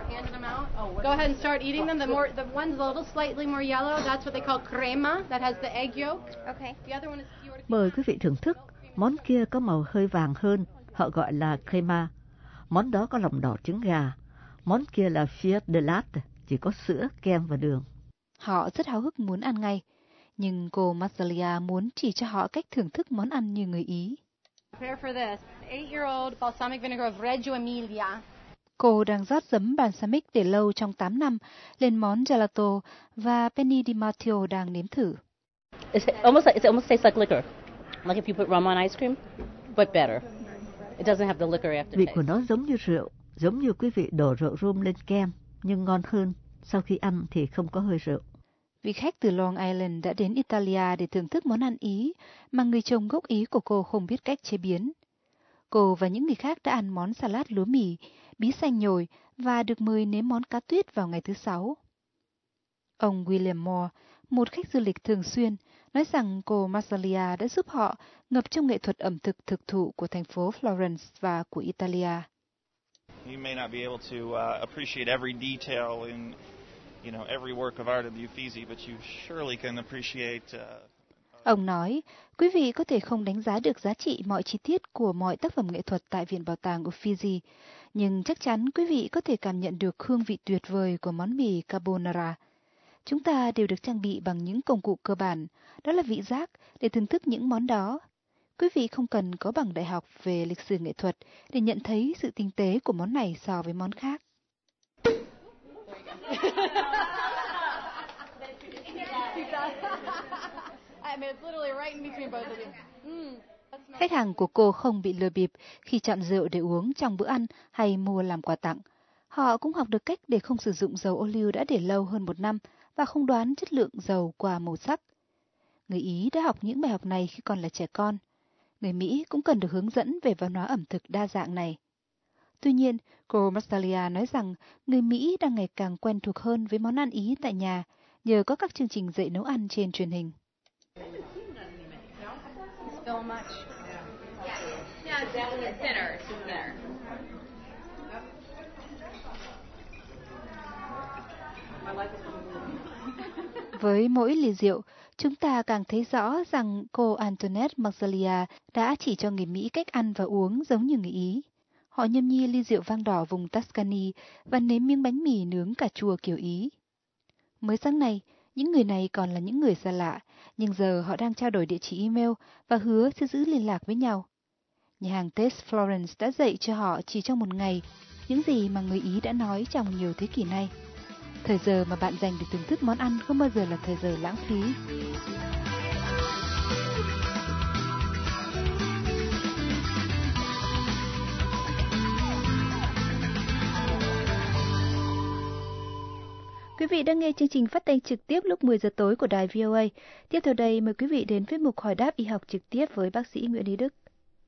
Go ahead and start eating them. The more, the one's a little slightly more yellow. That's what they call crema. That has the egg yolk. Okay. The other one is. Mời quý vị thưởng thức. Món kia có màu hơi vàng hơn, họ gọi là crema. Món đó có lòng đỏ trứng gà. Món kia là fior de latte, chỉ có sữa, kem và đường. Họ rất háo hức muốn ăn ngay, nhưng cô Mazzalia muốn chỉ cho họ cách thưởng thức món ăn như người Ý. Prepare for this. Eight-year-old balsamic vinegar of Reggio Emilia. Cô đang rót giấm balsamic để lâu trong tám năm lên món gelato và Penny Di Matteo đang nếm thử. It's almost like, it almost tastes like liquor, like if you put rum on ice cream, but better. It doesn't have the liquor aftertaste. Vị của nó giống như rượu, giống như quý vị đổ rượu rum lên kem, nhưng ngon hơn. Sau khi ăn thì không có hơi rượu. Vị khách từ Long Island đã đến Italia để thưởng thức món ăn Ý mà người chồng gốc Ý của cô không biết cách chế biến. Cô và những người khác đã ăn món salad lúa mì, bí xanh nhồi và được mời nếm món cá tuyết vào ngày thứ Sáu. Ông William Moore, một khách du lịch thường xuyên, nói rằng cô Mazzalia đã giúp họ ngập trong nghệ thuật ẩm thực thực thụ của thành phố Florence và của Italia. You may not be able to uh, appreciate every detail in, you know, every work of art of the Uffizi, but you surely can appreciate. Uh, Ông nói, quý vị có thể không đánh giá được giá trị mọi chi tiết của mọi tác phẩm nghệ thuật tại Viện Bảo tàng Uffizi, nhưng chắc chắn quý vị có thể cảm nhận được hương vị tuyệt vời của món mì carbonara. Chúng ta đều được trang bị bằng những công cụ cơ bản, đó là vị giác để thưởng thức những món đó. Quý vị không cần có bằng đại học về lịch sử nghệ thuật để nhận thấy sự tinh tế của món này so với món khác. Khách hàng của cô không bị lừa bịp khi chọn rượu để uống trong bữa ăn hay mua làm quà tặng. Họ cũng học được cách để không sử dụng dầu ô liu đã để lâu hơn một năm và không đoán chất lượng dầu qua màu sắc. Người Ý đã học những bài học này khi còn là trẻ con. Người Mỹ cũng cần được hướng dẫn về văn hóa ẩm thực đa dạng này. Tuy nhiên, cô Mazzalia nói rằng người Mỹ đang ngày càng quen thuộc hơn với món ăn Ý tại nhà nhờ có các chương trình dạy nấu ăn trên truyền hình. Với mỗi ly rượu, chúng ta càng thấy rõ rằng cô Antoinette Mazzalia đã chỉ cho người Mỹ cách ăn và uống giống như người Ý. Họ nhâm nhi ly rượu vang đỏ vùng Tuscany và nếm miếng bánh mì nướng cà chua kiểu Ý. Mới sáng nay, những người này còn là những người xa lạ, nhưng giờ họ đang trao đổi địa chỉ email và hứa sẽ giữ liên lạc với nhau. Nhà hàng Taste Florence đã dạy cho họ chỉ trong một ngày những gì mà người Ý đã nói trong nhiều thế kỷ nay. Thời giờ mà bạn dành để thưởng thức món ăn không bao giờ là thời giờ lãng phí. Quý vị đang nghe chương trình phát thanh trực tiếp lúc mười giờ tối của đài vê o a. Tiếp theo đây mời quý vị đến với mục hỏi đáp y học trực tiếp với bác sĩ Nguyễn Ý Đức.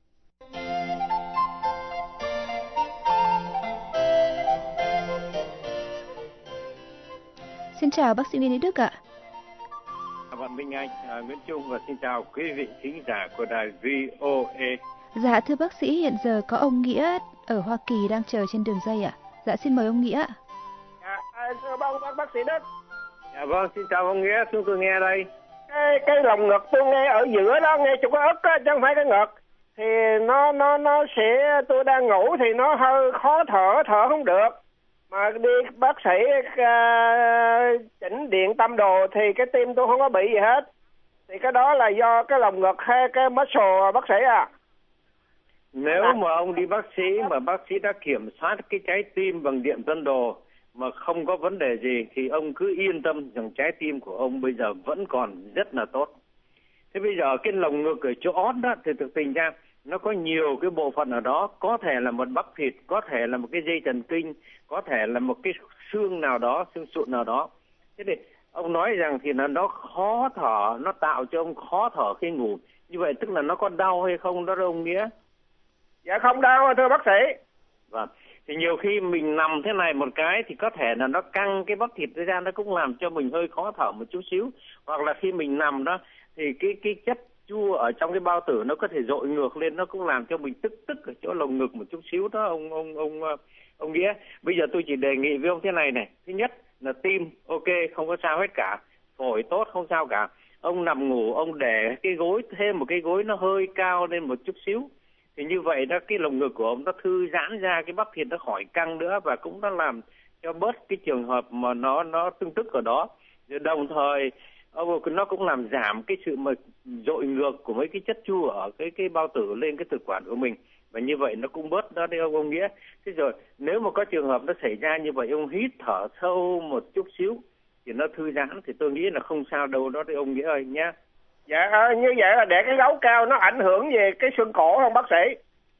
Xin chào bác sĩ Nguyễn Ý Đức ạ. Bạn Minh Anh, à, Nguyễn Trung và xin chào quý vị thính giả của đài vê o a. Dạ thưa bác sĩ, hiện giờ có ông Nghĩa ở Hoa Kỳ đang chờ trên đường dây ạ. Dạ xin mời ông Nghĩa ạ. À, thưa bác, bác, bác sĩ Đức. Dạ vâng, xin chào ông Nghĩa, chúng tôi nghe đây. Cái, cái lồng ngực tôi nghe ở giữa đó, nghe chỗ cái ức á, chứ không phải cái ngực. Thì nó nó nó sẽ, tôi đang ngủ thì nó hơi khó thở, thở không được. Mà đi bác sĩ uh, chỉnh điện tâm đồ thì cái tim tôi không có bị gì hết. Thì cái đó là do cái lồng ngực hay cái muscle bác sĩ à? Nếu mà ông đi bác sĩ mà bác sĩ đã kiểm soát cái trái tim bằng điện tâm đồ mà không có vấn đề gì thì ông cứ yên tâm rằng trái tim của ông bây giờ vẫn còn rất là tốt. Thế bây giờ cái lồng ngực ở chỗ ót đó thì thực tình ra nó có nhiều cái bộ phận ở đó, có thể là một bắp thịt, có thể là một cái dây thần kinh, có thể là một cái xương nào đó, xương sụn nào đó. Thế thì ông nói rằng thì là nó khó thở, nó tạo cho ông khó thở khi ngủ. Như vậy tức là nó có đau hay không đó ông Nghĩa? Dạ không đau thưa bác sĩ. Vâng. Thì nhiều khi mình nằm thế này một cái thì có thể là nó căng cái bắp thịt ra, nó cũng làm cho mình hơi khó thở một chút xíu. Hoặc là khi mình nằm đó thì cái cái chất chua ở trong cái bao tử nó có thể dội ngược lên, nó cũng làm cho mình tức tức ở chỗ lồng ngực một chút xíu đó ông ông ông ông Nghĩa. Bây giờ tôi chỉ đề nghị với ông thế này này. Thứ nhất là tim ok, không có sao hết cả, phổi tốt không sao cả. Ông nằm ngủ ông để cái gối, thêm một cái gối nó hơi cao lên một chút xíu, thì như vậy đó cái lồng ngực của ông nó thư giãn ra, cái bắp thịt nó khỏi căng nữa, và cũng đã làm cho bớt cái trường hợp mà nó nó tương tức ở đó. Rồi đồng thời nó cũng làm giảm cái sự mà dội ngược của mấy cái chất chua ở cái cái bao tử lên cái thực quản của mình, và như vậy nó cũng bớt đó đấy ông, ông Nghĩa. Thế rồi nếu mà có trường hợp nó xảy ra như vậy, ông hít thở sâu một chút xíu thì nó thư giãn, thì tôi nghĩ là không sao đâu đó đấy ông Nghĩa ơi nhá. Dạ như vậy là để cái gấu cao nó ảnh hưởng về cái xương cổ không bác sĩ?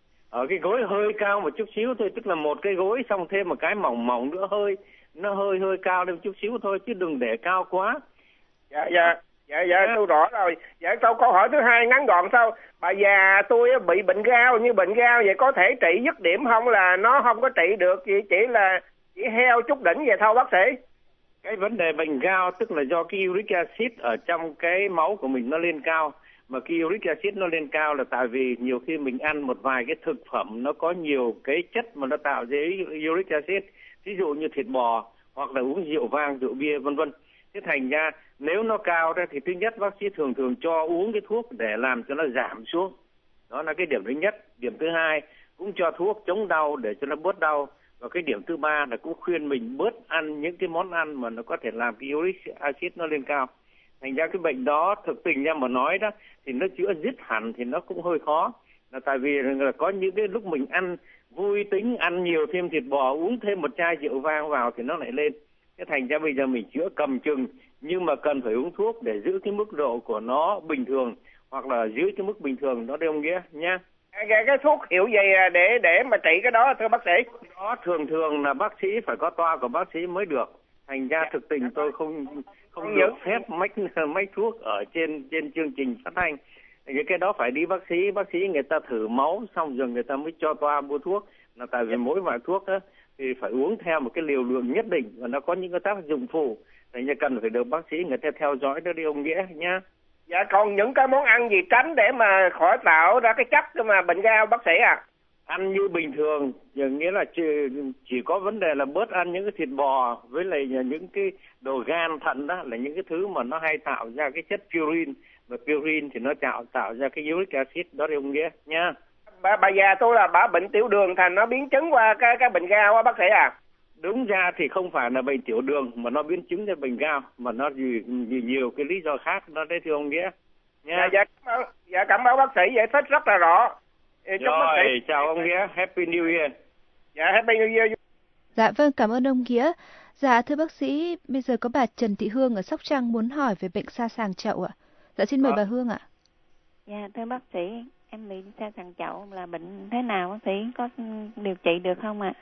Ở cái gối hơi cao một chút xíu thôi, tức là một cái gối xong thêm một cái mỏng mỏng nữa, hơi nó hơi hơi cao lên một chút xíu thôi, chứ đừng để cao quá. Dạ dạ dạ dạ tôi rõ rồi. Dạ câu câu hỏi thứ hai ngắn gọn sau, bà già tôi bị bệnh gao, như bệnh gao vậy có thể trị dứt điểm không, là nó không có trị được, chỉ chỉ là chỉ heo chút đỉnh vậy thôi bác sĩ? Cái vấn đề bệnh gao tức là do cái uric acid ở trong cái máu của mình nó lên cao. Mà cái uric acid nó lên cao là tại vì nhiều khi mình ăn một vài cái thực phẩm nó có nhiều cái chất mà nó tạo ra uric acid, ví dụ như thịt bò hoặc là uống rượu vang, rượu bia vân vân. Thế thành ra nếu nó cao đó thì thứ nhất bác sĩ thường thường cho uống cái thuốc để làm cho nó giảm xuống. Đó là cái điểm thứ nhất. Điểm thứ hai cũng cho thuốc chống đau để cho nó bớt đau. Và cái điểm thứ ba là cũng khuyên mình bớt ăn những cái món ăn mà nó có thể làm cái uric acid nó lên cao. Thành ra cái bệnh đó thực tình ra mà nói đó thì nó chữa dứt hẳn thì nó cũng hơi khó. Là tại vì là có những cái lúc mình ăn vui tính, ăn nhiều thêm thịt bò, uống thêm một chai rượu vang vào thì nó lại lên. Thế thành ra bây giờ mình chữa cầm chừng, nhưng mà cần phải uống thuốc để giữ cái mức độ của nó bình thường, hoặc là giữ cái mức bình thường đó đây ông Nghĩa nha. Cái, cái thuốc hiệu gì để để mà trị cái đó thưa bác sĩ? Đó thường thường là bác sĩ phải có toa của bác sĩ mới được. Thành ra thực tình tôi không không được phép mách mách thuốc ở trên trên chương trình phát thanh. Những cái đó phải đi bác sĩ, bác sĩ người ta thử máu xong rồi người ta mới cho toa mua thuốc. Là tại vì mỗi loại thuốc đó thì phải uống theo một cái liều lượng nhất định và nó có những cái tác dụng phụ. Thành ra cần phải được bác sĩ người ta theo dõi đó đi ông Nghĩa nhá. Dạ còn những cái món ăn gì tránh để mà khỏi tạo ra cái chất mà bệnh gao bác sĩ à? Ăn như bình thường, nghĩa là chỉ, chỉ có vấn đề là bớt ăn những cái thịt bò với lại những cái đồ gan thận, đó là những cái thứ mà nó hay tạo ra cái chất purine, và purine thì nó tạo tạo ra cái uric acid đó đi ông Nghĩa nha. Bà, bà già tôi là bà bệnh tiểu đường thành nó biến chứng qua cái cái bệnh gao á bác sĩ à? Đúng ra thì không phải là bệnh tiểu đường mà nó biến chứng ra bệnh gao, mà nó vì, vì nhiều cái lý do khác đó đấy thưa ông Nghĩa nha. Dạ, dạ, cảm ơn, dạ cảm ơn bác sĩ giải thích rất là rõ. Rồi, chào ông Nghĩa, Happy New Year. Dạ, Happy New Year. Dạ vâng, cảm ơn ông Nghĩa. Dạ thưa bác sĩ, bây giờ có bà Trần Thị Hương ở Sóc Trăng muốn hỏi về bệnh sa sàng chậu ạ. Dạ xin mời à. bà Hương ạ. Dạ thưa bác sĩ, em bị sa sàng chậu là bệnh thế nào bác sĩ, có điều trị được không ạ? À?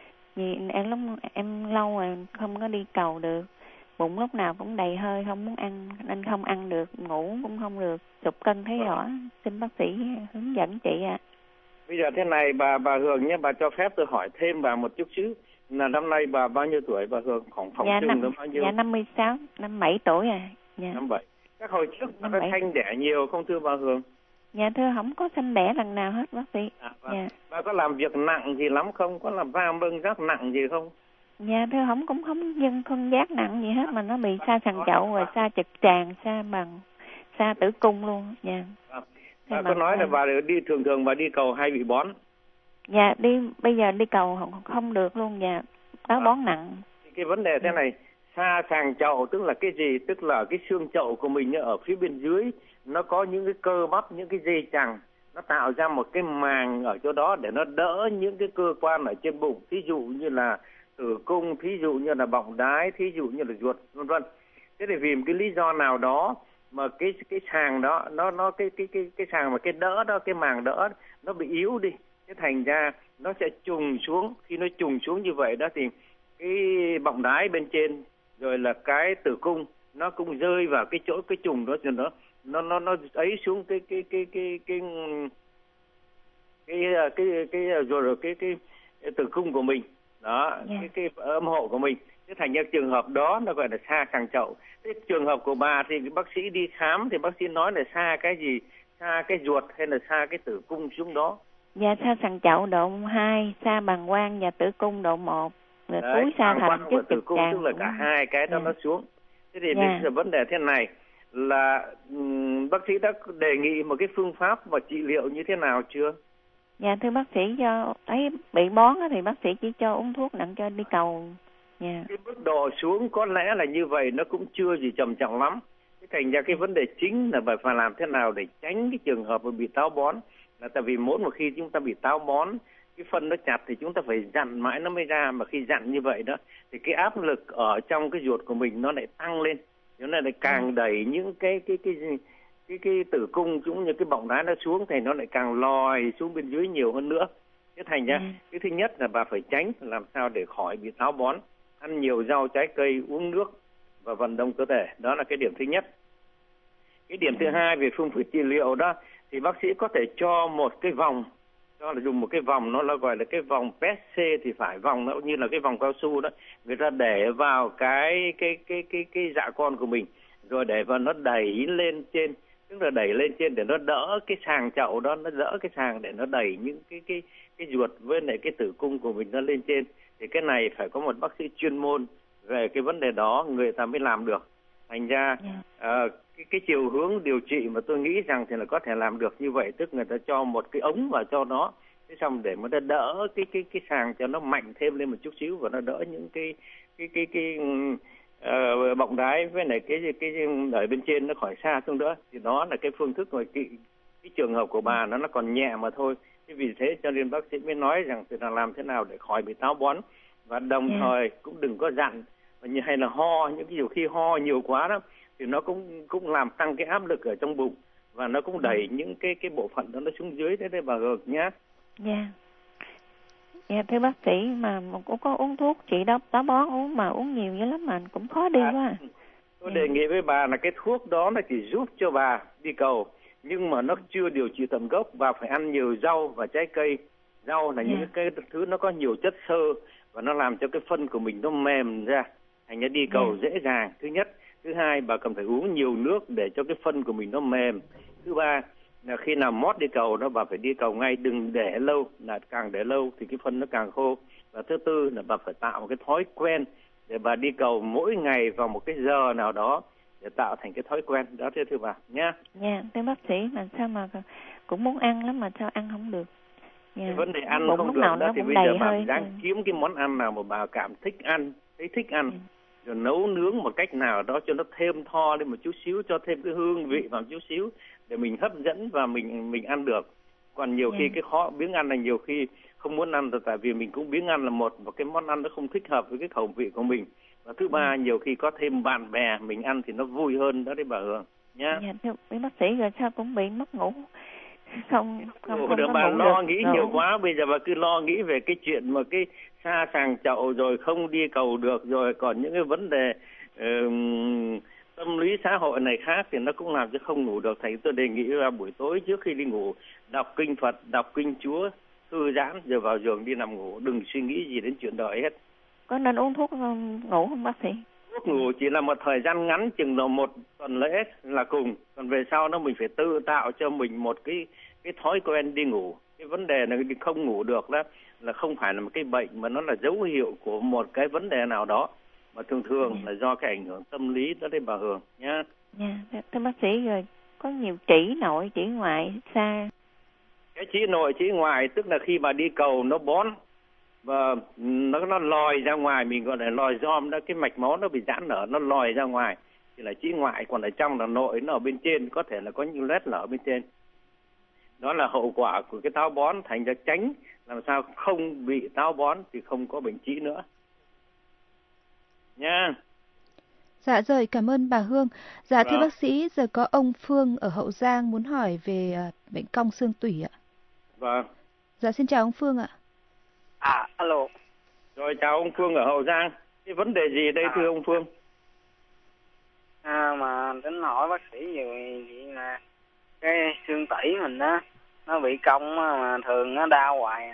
Vì em lúc em lâu rồi không có đi cầu được, bụng lúc nào cũng đầy hơi, không muốn ăn nên không ăn được, ngủ cũng không được, sụt cân thấy rõ, xin bác sĩ hướng dẫn chị ạ. À. Bây giờ thế này bà bà Hương nhé, bà cho phép tôi hỏi thêm bà một chút xíu, là năm nay bà bao nhiêu tuổi bà Hương? Khoảng phòng dạ, trừng bao nhiêu? Dạ năm mươi sáu, năm mươi bảy tuổi à. Dạ. năm mươi bảy. Các hồi trước bà có sanh đẻ nhiều không thưa bà Hương? Dạ thưa không có sanh đẻ lần nào hết bác sĩ. À, bà, dạ. bà có làm việc nặng gì lắm không? Có làm va bưng rác nặng gì không? Dạ thưa không, cũng không dân không giác nặng gì hết, mà nó bị sa sàng chậu rồi sa trực tràng, sa bằng, sa tử cung luôn. Dạ. À, bà có nói là bà đi thường thường bà đi cầu hay bị bón? Dạ đi bây giờ đi cầu không, không được luôn. Dạ táo à, bón nặng. Cái vấn đề thế này, sa sàng chậu tức là cái gì? Tức là cái xương chậu của mình ở phía bên dưới nó có những cái cơ bắp, những cái dây chằng, nó tạo ra một cái màng ở chỗ đó để nó đỡ những cái cơ quan ở trên bụng, ví dụ như là tử cung, thí dụ như là bọng đái, thí dụ như là ruột, vân vân. Thế thì vì một cái lý do nào đó mà cái cái sàng đó nó nó cái cái cái cái sàng mà cái đỡ đó, cái màng đỡ nó bị yếu đi, thế thành ra nó sẽ trùng xuống. Khi nó trùng xuống như vậy đó thì cái bọng đái bên trên rồi là cái tử cung nó cũng rơi vào cái chỗ cái trùng đó, rồi nó nó nó nó ấy xuống cái cái cái cái cái cái cái cái, cái rồi rồi cái, cái cái tử cung của mình đó, yeah. cái cái âm hộ của mình. Thế thành ra trường hợp đó nó gọi là sa sàng chậu. Thế trường hợp của bà thì bác sĩ đi khám thì bác sĩ nói là sa cái gì, sa cái ruột hay là sa cái tử cung xuống đó? Dạ, sa sàng chậu độ hai, sa bàng quang và tử cung độ một, rồi cuối sa thành trước tử trực cung, tràng. tức là cả hai cái đó yeah. nó xuống. Thế thì yeah. bây giờ vấn đề thế này là um, bác sĩ đã đề nghị một cái phương pháp và trị liệu như thế nào chưa? Dạ thưa bác sĩ, do ấy bị bón thì bác sĩ chỉ cho uống thuốc nặng cho đi cầu. Yeah. Cái mức độ xuống có lẽ là như vậy, nó cũng chưa gì trầm trọng lắm. Thế thành ra cái vấn đề chính là phải làm thế nào để tránh cái trường hợp bị táo bón. Là tại vì mỗi một khi chúng ta bị táo bón, cái phân nó chặt thì chúng ta phải dặn mãi nó mới ra. Mà khi dặn như vậy đó thì cái áp lực ở trong cái ruột của mình nó lại tăng lên, cho nên là càng đẩy những cái cái cái cái cái, cái tử cung cũng như cái bọng đái nó xuống thì nó lại càng lòi xuống bên dưới nhiều hơn nữa. Thế thành ra ừ. cái thứ nhất là bà phải tránh làm sao để khỏi bị táo bón, ăn nhiều rau trái cây, uống nước và vận động cơ thể. Đó là cái điểm thứ nhất. Cái điểm thứ hai về phương pháp trị liệu đó thì bác sĩ có thể cho một cái vòng, cho là dùng một cái vòng, nó là gọi là cái vòng pê e xê thì phải, vòng nó như là cái vòng cao su đó, người ta để vào cái cái cái cái cái dạ con của mình, rồi để vào nó đẩy lên trên, tức là đẩy lên trên để nó đỡ cái sàng chậu đó, nó đỡ cái sàng để nó đẩy những cái cái cái ruột với lại cái tử cung của mình nó lên trên. Thì cái này phải có một bác sĩ chuyên môn về cái vấn đề đó người ta mới làm được. Thành ra yeah. uh, cái, cái chiều hướng điều trị mà tôi nghĩ rằng thì là có thể làm được như vậy, tức người ta cho một cái ống vào cho nó, thế xong để mà nó đỡ cái cái cái sàng cho nó mạnh thêm lên một chút xíu và nó đỡ những cái cái cái cái uh, bọng đái với lại cái cái, cái ở bên trên nó khỏi xa xuống nữa. Thì đó là cái phương thức mà cái, cái trường hợp của bà nó nó còn nhẹ mà thôi. Thế vì thế cho nên bác sĩ mới nói rằng thì là làm thế nào để khỏi bị táo bón, và đồng yeah. thời cũng đừng có dặn như hay là ho, những cái nhiều khi ho nhiều quá đó thì nó cũng cũng làm tăng cái áp lực ở trong bụng và nó cũng đẩy những cái cái bộ phận đó nó xuống dưới. Thế đây bà Gược nhá. Dạ. Dạ thưa bác sĩ, mà cũng có uống thuốc trị đau táo bón uống mà uống nhiều dữ lắm mà cũng khó đi à, quá. Tôi yeah. đề nghị với bà là cái thuốc đó là chỉ giúp cho bà đi cầu, nhưng mà nó chưa điều trị tận gốc. Bà phải ăn nhiều rau và trái cây. Rau là yeah. những cái thứ nó có nhiều chất xơ và nó làm cho cái phân của mình nó mềm ra, thành ra đi cầu yeah. dễ dàng. Thứ nhất. Thứ hai, bà cần phải uống nhiều nước để cho cái phân của mình nó mềm. Thứ ba là khi nào mót đi cầu đó bà phải đi cầu ngay, đừng để lâu, là càng để lâu thì cái phân nó càng khô. Và thứ tư là bà phải tạo một cái thói quen để bà đi cầu mỗi ngày vào một cái giờ nào đó để tạo thành cái thói quen đó. Thưa thưa bà nhá. Dạ, thưa bác sĩ, mà sao mà cũng muốn ăn lắm mà sao ăn không được. Dạ. Cái vấn đề ăn bụng không được đó thì bây giờ bà đang kiếm cái món ăn nào mà bà cảm thích ăn, thấy thích ăn. Dạ. Rồi nấu nướng một cách nào đó cho nó thêm tho lên một chút xíu, cho thêm cái hương vị vào một chút xíu để mình hấp dẫn và mình mình ăn được. Còn nhiều yeah. khi cái khó biếng ăn là nhiều khi không muốn ăn, là tại vì mình cũng biếng ăn là một, và cái món ăn nó không thích hợp với cái khẩu vị của mình. Và thứ ba, nhiều khi có thêm bạn bè mình ăn thì nó vui hơn đó đấy bà Hương nhá. Dạ thưa quý bác sĩ, rồi sao cũng bị mất ngủ. Không không, không, không có bà ngủ lo được. nghĩ Đúng. nhiều quá, bây giờ bà cứ lo nghĩ về cái chuyện mà cái sa sàng chậu rồi không đi cầu được, rồi còn những cái vấn đề uh, tâm lý xã hội này khác thì nó cũng làm cho không ngủ được. Thầy tôi đề nghị là buổi tối trước khi đi ngủ đọc kinh Phật, đọc kinh Chúa, thư giãn rồi vào giường đi nằm ngủ, đừng suy nghĩ gì đến chuyện đời hết. Có nên uống thuốc ngủ không bác sĩ? Thuốc ngủ chỉ là một thời gian ngắn, chừng là một tuần lễ là cùng, còn về sau đó mình phải tự tạo cho mình một cái cái thói quen đi ngủ. Cái vấn đề là không ngủ được đó là không phải là một cái bệnh mà nó là dấu hiệu của một cái vấn đề nào đó, mà thường thường yeah. là do cái ảnh hưởng tâm lý đó đấy bà Hương nhá. Dạ, yeah. Thưa bác sĩ, rồi có nhiều chỉ nội chỉ ngoại xa. Cái chỉ nội chỉ ngoại tức là khi mà đi cầu nó bón và nó nó lòi ra ngoài, mình gọi là lòi gom đó, cái mạch máu nó bị giãn nở, nó lòi ra ngoài thì là chỉ ngoại, còn ở trong là nội, nó ở bên trên, có thể là có những loét lở bên trên. Đó là hậu quả của cái táo bón. Thành ra tránh làm sao không bị táo bón thì không có bệnh trĩ nữa. nha. Dạ rồi, cảm ơn bà Hương. Dạ thưa Vâng. bác sĩ, giờ có ông Phương ở Hậu Giang muốn hỏi về à, bệnh cong xương tủy ạ. Vâng. Dạ xin chào ông Phương ạ. À, alo. Rồi chào ông Phương ở Hậu Giang. Cái vấn đề gì đây À. thưa ông Phương? À, mà tính hỏi bác sĩ về vậy là cái xương tủy mình á, nó bị cong á, mà thường nó đau hoài.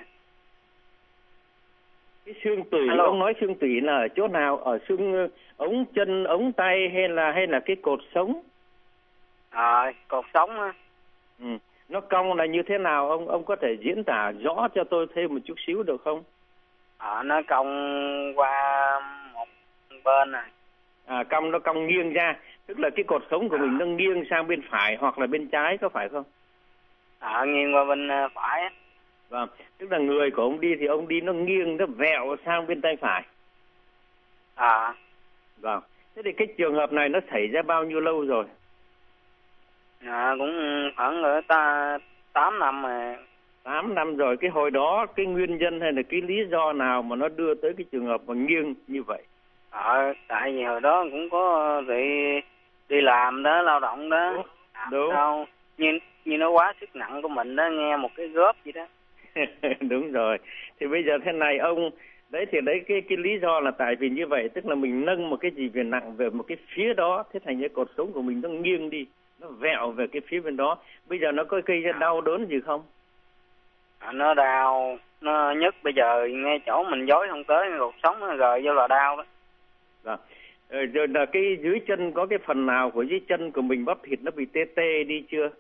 Cái xương tủy, Alo. ông nói xương tủy là ở chỗ nào? Ở xương ống chân, ống tay hay là hay là cái cột sống? À, cột sống á. Ừ. Nó cong là như thế nào? Ông ông có thể diễn tả rõ cho tôi thêm một chút xíu được không? À, nó cong qua một bên này. À, cong nó cong nghiêng ra, tức là cái cột sống của mình nó nghiêng sang bên phải hoặc là bên trái, có phải không? À, nghiêng qua bên uh, phải á. Vâng, tức là người của ông đi thì ông đi nó nghiêng, nó vẹo sang bên tay phải. À. Vâng, thế thì cái trường hợp này nó xảy ra bao nhiêu lâu rồi? À, cũng khoảng ở ta tám năm mà. tám năm rồi. Cái hồi đó cái nguyên nhân hay là cái lý do nào mà nó đưa tới cái trường hợp mà nghiêng như vậy? Ờ, tại vì hồi đó cũng có đi đi làm đó, lao động đó. Đúng. Đúng. Đâu, như, như nó quá sức nặng của mình đó, nghe một cái góp vậy đó. Đúng rồi. Thì bây giờ thế này ông, đấy thì đấy cái cái lý do là tại vì như vậy, tức là mình nâng một cái gì về nặng về một cái phía đó, thế thành cái cột sống của mình nó nghiêng đi, nó vẹo về cái phía bên đó. Bây giờ nó có gây ra đau đớn gì không? À, nó đau, nó nhức, bây giờ ngay chỗ mình dối không tới, cột sống nó rời vô là đau đó. Vâng. Rồi là cái dưới chân có cái phần nào của dưới chân của mình bắp thịt nó bị tê tê đi chưa?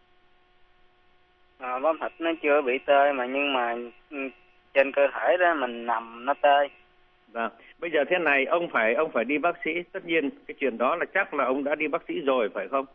À, bắp thịt nó chưa bị tê mà nhưng mà trên cơ thể đó mình nằm nó tê. Vâng. Bây giờ thế này, ông phải ông phải đi bác sĩ. Tất nhiên cái chuyện đó là chắc là ông đã đi bác sĩ rồi phải không?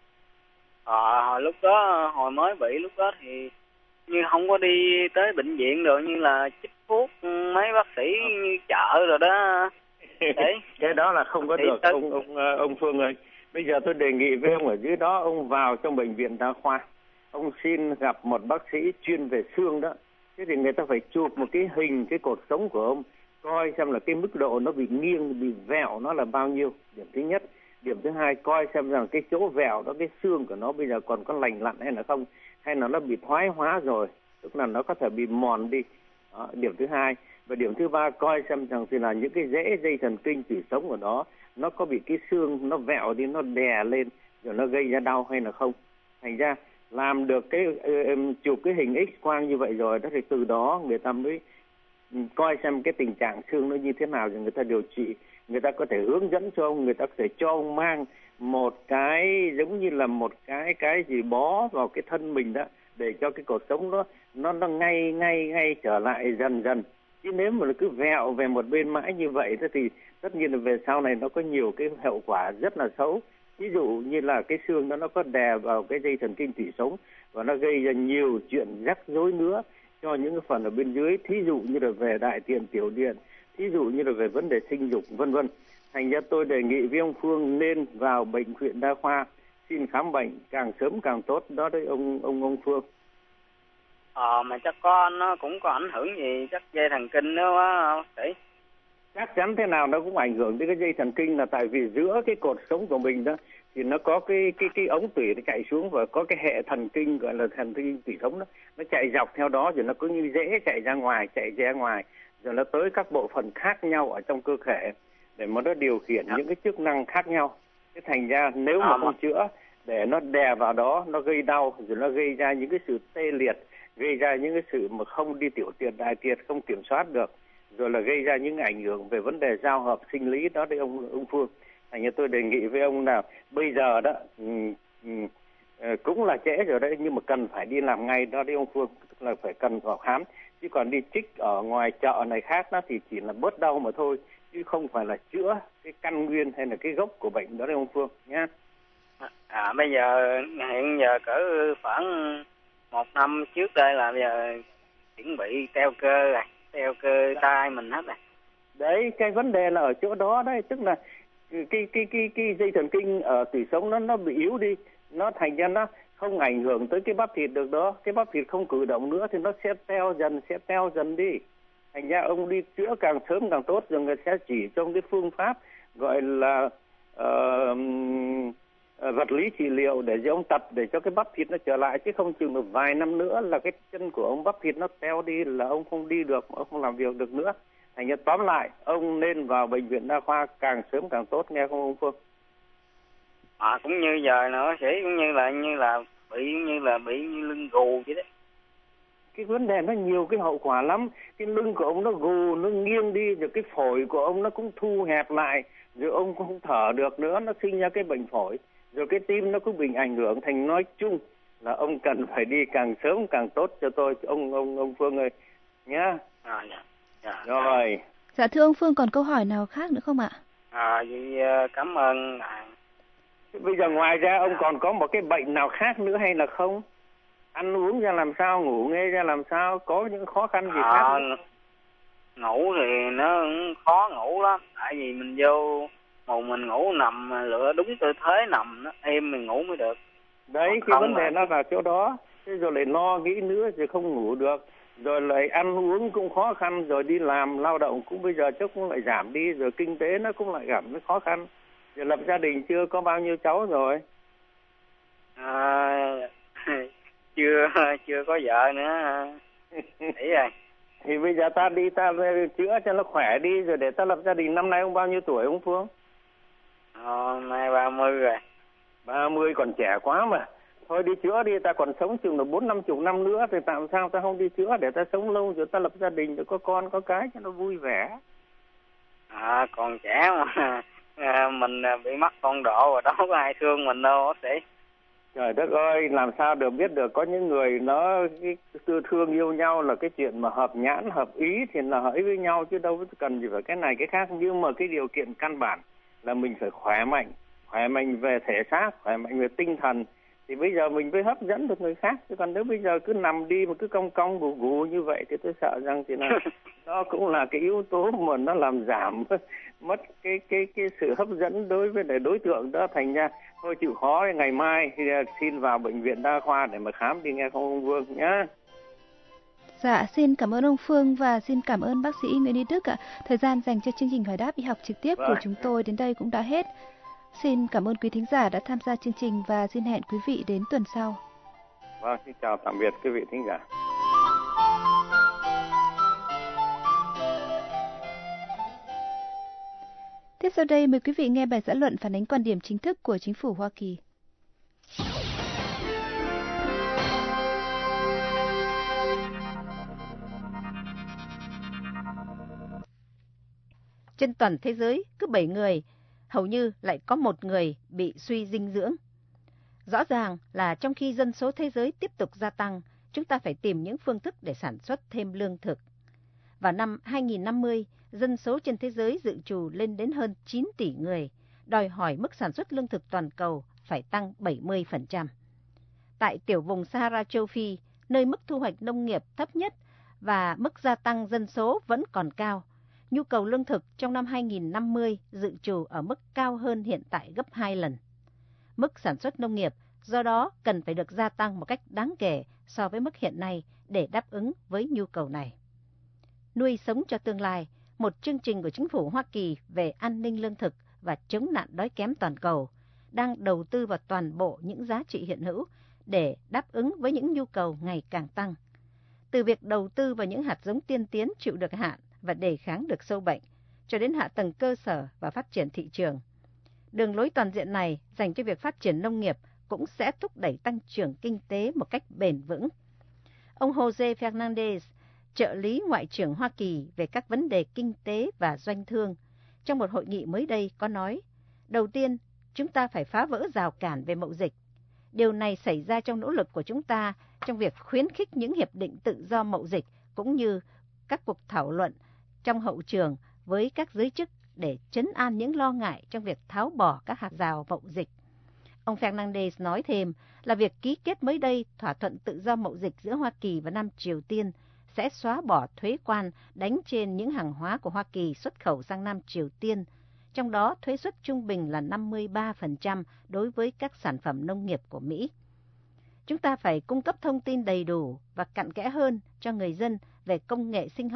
À, hồi lúc đó, hồi mới bị lúc đó thì như không có đi tới bệnh viện rồi, như là chích thuốc mấy bác sĩ như chợ rồi đó. Đấy. Cái đó là không có được ông ông ông Phương ơi. Bây giờ tôi đề nghị với ông ở dưới đó, ông vào trong bệnh viện đa khoa, ông xin gặp một bác sĩ chuyên về xương đó. Thế thì người ta phải chụp một cái hình cái cột sống của ông, coi xem là cái mức độ nó bị nghiêng, bị vẹo nó là bao nhiêu. Điểm thứ nhất. Điểm thứ hai, coi xem rằng cái chỗ vẹo đó, cái xương của nó bây giờ còn có lành lặn hay là không, hay là nó bị thoái hóa rồi, tức là nó có thể bị mòn đi. Đó, điểm thứ hai. Và điểm thứ ba, coi xem rằng thì là những cái rễ dây thần kinh tủy sống của nó, nó có bị cái xương nó vẹo đi, nó đè lên rồi nó gây ra đau hay là không. Thành ra làm được cái um, chụp cái hình X quang như vậy rồi đó, thì từ đó người ta mới coi xem cái tình trạng xương nó như thế nào rồi người ta điều trị. Người ta có thể hướng dẫn cho ông, người ta có thể cho ông mang một cái giống như là một cái cái gì bó vào cái thân mình đó, để cho cái cột sống nó nó nó ngay ngay ngay trở lại dần dần. Chứ nếu mà cứ vẹo về một bên mãi như vậy thì tất nhiên là về sau này nó có nhiều cái hậu quả rất là xấu. Ví dụ như là cái xương đó nó có đè vào cái dây thần kinh tủy sống và nó gây ra nhiều chuyện rắc rối nữa cho những cái phần ở bên dưới, thí dụ như là về đại tiện tiểu tiện, thí dụ như là về vấn đề sinh dục vân vân. Thành ra tôi đề nghị với ông Phương nên vào bệnh viện đa khoa xin khám bệnh càng sớm càng tốt đó đấy ông ông ông Phương. Ờ mà chắc có nó cũng có ảnh hưởng gì chắc dây thần kinh nữa quá không sĩ? Chắc chắn thế nào nó cũng ảnh hưởng đến cái dây thần kinh, là tại vì giữa cái cột sống của mình đó thì nó có cái cái cái ống tủy nó chạy xuống và có cái hệ thần kinh gọi là thần kinh tủy sống đó, nó chạy dọc theo đó rồi nó có như rễ chạy ra ngoài chạy ra ngoài rồi nó tới các bộ phận khác nhau ở trong cơ thể để mà nó điều khiển à. những cái chức năng khác nhau. Thế thành ra nếu mà à, không chữa để nó đè vào đó, nó gây đau rồi nó gây ra những cái sự tê liệt, gây ra những cái sự mà không đi tiểu tiện đại tiện không kiểm soát được, rồi là gây ra những ảnh hưởng về vấn đề giao hợp sinh lý đó đấy ông ông Phương. Thành ra tôi đề nghị với ông nào bây giờ đó um, um, cũng là trễ rồi đấy, nhưng mà cần phải đi làm ngay đó đấy ông Phương, tức là phải cần vào khám. Chứ còn đi trích ở ngoài chợ này khác đó thì chỉ là bớt đau mà thôi, chứ không phải là chữa cái căn nguyên hay là cái gốc của bệnh đó đấy ông Phương nhá. À bây giờ hiện giờ cỡ khoảng một năm trước đây là bây giờ chuẩn bị teo cơ rồi, teo cơ tay mình hết rồi. Đấy, cái vấn đề là ở chỗ đó đấy, tức là cái cái cái cái dây thần kinh ở tủy sống nó nó bị yếu đi, nó thành ra nó không ảnh hưởng tới cái bắp thịt được đó, cái bắp thịt không cử động nữa thì nó sẽ teo dần sẽ teo dần đi. Thành ra ông đi chữa càng sớm càng tốt, rồi người sẽ chỉ cho ông cái phương pháp gọi là uh, vật lý trị liệu để cho ông tập, để cho cái bắp thịt nó trở lại, chứ không chừng một vài năm nữa là cái chân của ông bắp thịt nó teo đi, là ông không đi được, ông không làm việc được nữa. Thành ra tóm lại, ông nên vào bệnh viện đa khoa càng sớm càng tốt, nghe không ông Phương? À, cũng như giờ nữa, bác sĩ cũng như là như là bị như là bị như lưng gù vậy đấy. Cái vấn đề nó nhiều cái hậu quả lắm. Cái lưng của ông nó gù, nó nghiêng đi, rồi cái phổi của ông nó cũng thu hẹp lại, rồi ông cũng không thở được nữa, nó sinh ra cái bệnh phổi, rồi cái tim nó cũng bị ảnh hưởng. Thành nói chung là ông cần phải đi càng sớm càng tốt cho tôi, ông ông ông Phương ơi nhá. À, dạ. Dạ. Rồi. Dạ thưa ông Phương, còn câu hỏi nào khác nữa không ạ? À, vậy cảm ơn. À. Bây giờ ngoài ra ông còn có một cái bệnh nào khác nữa hay là không? Ăn uống ra làm sao, ngủ nghe ra làm sao, có những khó khăn gì à, khác nữa? Ngủ thì nó khó ngủ lắm, tại vì mình vô một mình ngủ nằm lựa đúng tư thế nằm nó êm mình ngủ mới được. Đấy, còn cái vấn đề là... nó là chỗ đó. Thế rồi lại lo nghĩ nữa rồi không ngủ được, rồi lại ăn uống cũng khó khăn, rồi đi làm lao động cũng bây giờ chắc cũng lại giảm đi, rồi kinh tế nó cũng lại gặp nó khó khăn. Rồi lập gia đình chưa, có bao nhiêu cháu rồi? À, chưa chưa có vợ nữa. Nghĩ rồi. Thì bây giờ ta đi ta chữa cho nó khỏe đi, rồi để ta lập gia đình. Năm nay ông bao nhiêu tuổi ông Phương? Ờ, nay ba mươi rồi. Ba mươi còn trẻ quá mà. Thôi đi chữa đi, ta còn sống chừng là bốn năm chục năm nữa, thì tại sao ta không đi chữa để ta sống lâu, rồi ta lập gia đình, rồi có con có cái cho nó vui vẻ. À, còn trẻ mà. À, mình bị mắc con độ rồi, đâu có ai thương mình đâu bác sĩ. Trời đất ơi, làm sao được biết được, có những người nó cái tư thương yêu nhau là cái chuyện mà hợp nhãn, hợp ý thì là hỡi với nhau, chứ đâu cần gì phải cái này cái khác. Nhưng mà cái điều kiện căn bản là mình phải khỏe mạnh, khỏe mạnh về thể xác, khỏe mạnh về tinh thần, thì bây giờ mình mới hấp dẫn được người khác. Chứ còn nếu bây giờ cứ nằm đi mà cứ cong cong gù gù như vậy thì tôi sợ rằng thì là nó cũng là cái yếu tố mà nó làm giảm mất cái cái cái sự hấp dẫn đối với lại đối tượng đó. Thành ra thôi chịu khó, ngày mai thì xin vào bệnh viện đa khoa để mà khám đi, nghe không ông Vương nhá. Dạ, xin cảm ơn ông Phương và xin cảm ơn bác sĩ Nguyễn Đi Đức ạ. Thời gian dành cho chương trình hỏi đáp y học trực tiếp Vâng. của chúng tôi đến đây cũng đã hết. Xin cảm ơn quý thính giả đã tham gia chương trình và xin hẹn quý vị đến tuần sau. Vâng, xin chào tạm biệt quý vị thính giả. Tiếp sau đây mời quý vị nghe bài xã luận phản ánh quan điểm chính thức của chính phủ Hoa Kỳ. Trên toàn thế giới, cứ bảy người, hầu như lại có một người bị suy dinh dưỡng. Rõ ràng là trong khi dân số thế giới tiếp tục gia tăng, chúng ta phải tìm những phương thức để sản xuất thêm lương thực. Vào năm hai nghìn năm mươi, dân số trên thế giới dự trù lên đến hơn chín tỷ người, đòi hỏi mức sản xuất lương thực toàn cầu phải tăng bảy mươi phần trăm. Tại tiểu vùng Sahara châu Phi, nơi mức thu hoạch nông nghiệp thấp nhất và mức gia tăng dân số vẫn còn cao, nhu cầu lương thực trong năm hai nghìn năm mươi dự trù ở mức cao hơn hiện tại gấp hai lần. Mức sản xuất nông nghiệp do đó cần phải được gia tăng một cách đáng kể so với mức hiện nay để đáp ứng với nhu cầu này. Nuôi sống cho tương lai, một chương trình của chính phủ Hoa Kỳ về an ninh lương thực và chống nạn đói kém toàn cầu, đang đầu tư vào toàn bộ những giá trị hiện hữu để đáp ứng với những nhu cầu ngày càng tăng. Từ việc đầu tư vào những hạt giống tiên tiến chịu được hạn và đề kháng được sâu bệnh, cho đến hạ tầng cơ sở và phát triển thị trường. Đường lối toàn diện này dành cho việc phát triển nông nghiệp cũng sẽ thúc đẩy tăng trưởng kinh tế một cách bền vững. Ông Jose Fernandez, trợ lý Ngoại trưởng Hoa Kỳ về các vấn đề kinh tế và doanh thương, trong một hội nghị mới đây có nói, đầu tiên, chúng ta phải phá vỡ rào cản về mậu dịch. Điều này xảy ra trong nỗ lực của chúng ta trong việc khuyến khích những hiệp định tự do mậu dịch cũng như các cuộc thảo luận trong hậu trường với các giới chức để trấn an những lo ngại trong việc tháo bỏ các hạt rào mậu dịch. Ông Fernandez nói thêm là việc ký kết mới đây thỏa thuận tự do mậu dịch giữa Hoa Kỳ và Nam Triều Tiên sẽ xóa bỏ thuế quan đánh trên những hàng hóa của Hoa Kỳ xuất khẩu sang Nam Triều Tiên, trong đó thuế suất trung bình là năm mươi ba phần trăm đối với các sản phẩm nông nghiệp của Mỹ. Chúng ta phải cung cấp thông tin đầy đủ và cặn kẽ hơn cho người dân về công nghệ sinh học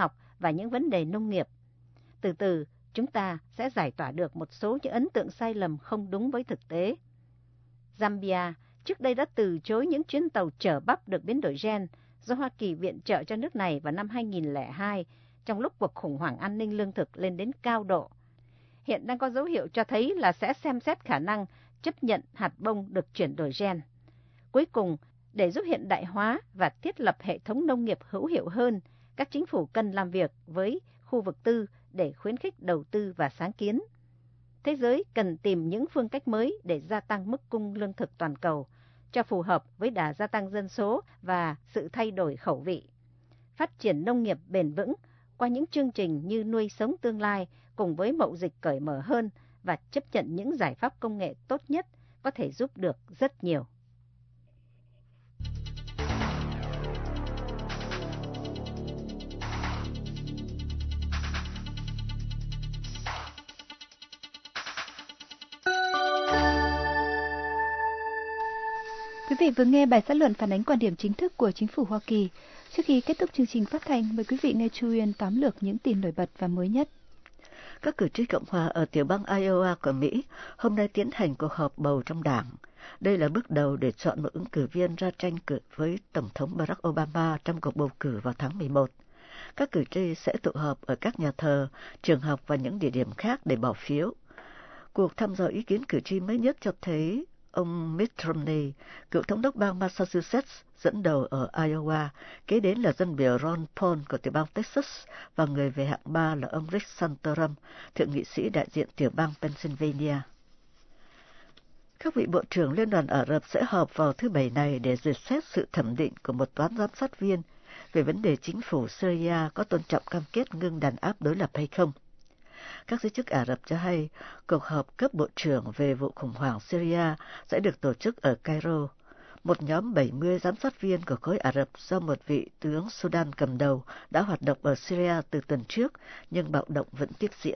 và những vấn đề nông nghiệp. Từ từ, chúng ta sẽ giải tỏa được một số những ấn tượng sai lầm không đúng với thực tế. Zambia trước đây đã từ chối những chuyến tàu chở bắp được biến đổi gen do Hoa Kỳ viện trợ cho nước này vào năm hai nghìn lẻ hai, trong lúc cuộc khủng hoảng an ninh lương thực lên đến cao độ. Hiện đang có dấu hiệu cho thấy là sẽ xem xét khả năng chấp nhận hạt bông được chuyển đổi gen. Cuối cùng, để giúp hiện đại hóa và thiết lập hệ thống nông nghiệp hữu hiệu hơn, các chính phủ cần làm việc với khu vực tư để khuyến khích đầu tư và sáng kiến. Thế giới cần tìm những phương cách mới để gia tăng mức cung lương thực toàn cầu, cho phù hợp với đà gia tăng dân số và sự thay đổi khẩu vị. Phát triển nông nghiệp bền vững qua những chương trình như nuôi sống tương lai cùng với mậu dịch cởi mở hơn và chấp nhận những giải pháp công nghệ tốt nhất có thể giúp được rất nhiều. Quý vị vừa nghe bài xã luận phản ánh quan điểm chính thức của chính phủ Hoa Kỳ. Trước khi kết thúc chương trình phát thanh, mời quý vị nghe Chu Uyên tóm lược những tin nổi bật và mới nhất. Các cử tri Cộng hòa ở tiểu bang Iowa của Mỹ hôm nay tiến hành cuộc họp bầu trong đảng. Đây là bước đầu để chọn một ứng cử viên ra tranh cử với Tổng thống Barack Obama trong cuộc bầu cử vào tháng mười một. Các cử tri sẽ tụ họp ở các nhà thờ, trường học và những địa điểm khác để bỏ phiếu. Cuộc thăm dò ý kiến cử tri mới nhất cho thấy ông Mitt Romney, cựu thống đốc bang Massachusetts, dẫn đầu ở Iowa, kế đến là dân biểu Ron Paul của tiểu bang Texas và người về hạng ba là ông Rick Santorum, thượng nghị sĩ đại diện tiểu bang Pennsylvania. Các vị bộ trưởng Liên đoàn Ả Rập sẽ họp vào thứ Bảy này để duyệt xét sự thẩm định của một toán giám sát viên về vấn đề chính phủ Syria có tôn trọng cam kết ngưng đàn áp đối lập hay không. Các giới chức Ả Rập cho hay cuộc họp cấp bộ trưởng về vụ khủng hoảng Syria sẽ được tổ chức ở Cairo. Một nhóm bảy mươi giám sát viên của khối Ả Rập do một vị tướng Sudan cầm đầu đã hoạt động ở Syria từ tuần trước, nhưng bạo động vẫn tiếp diễn.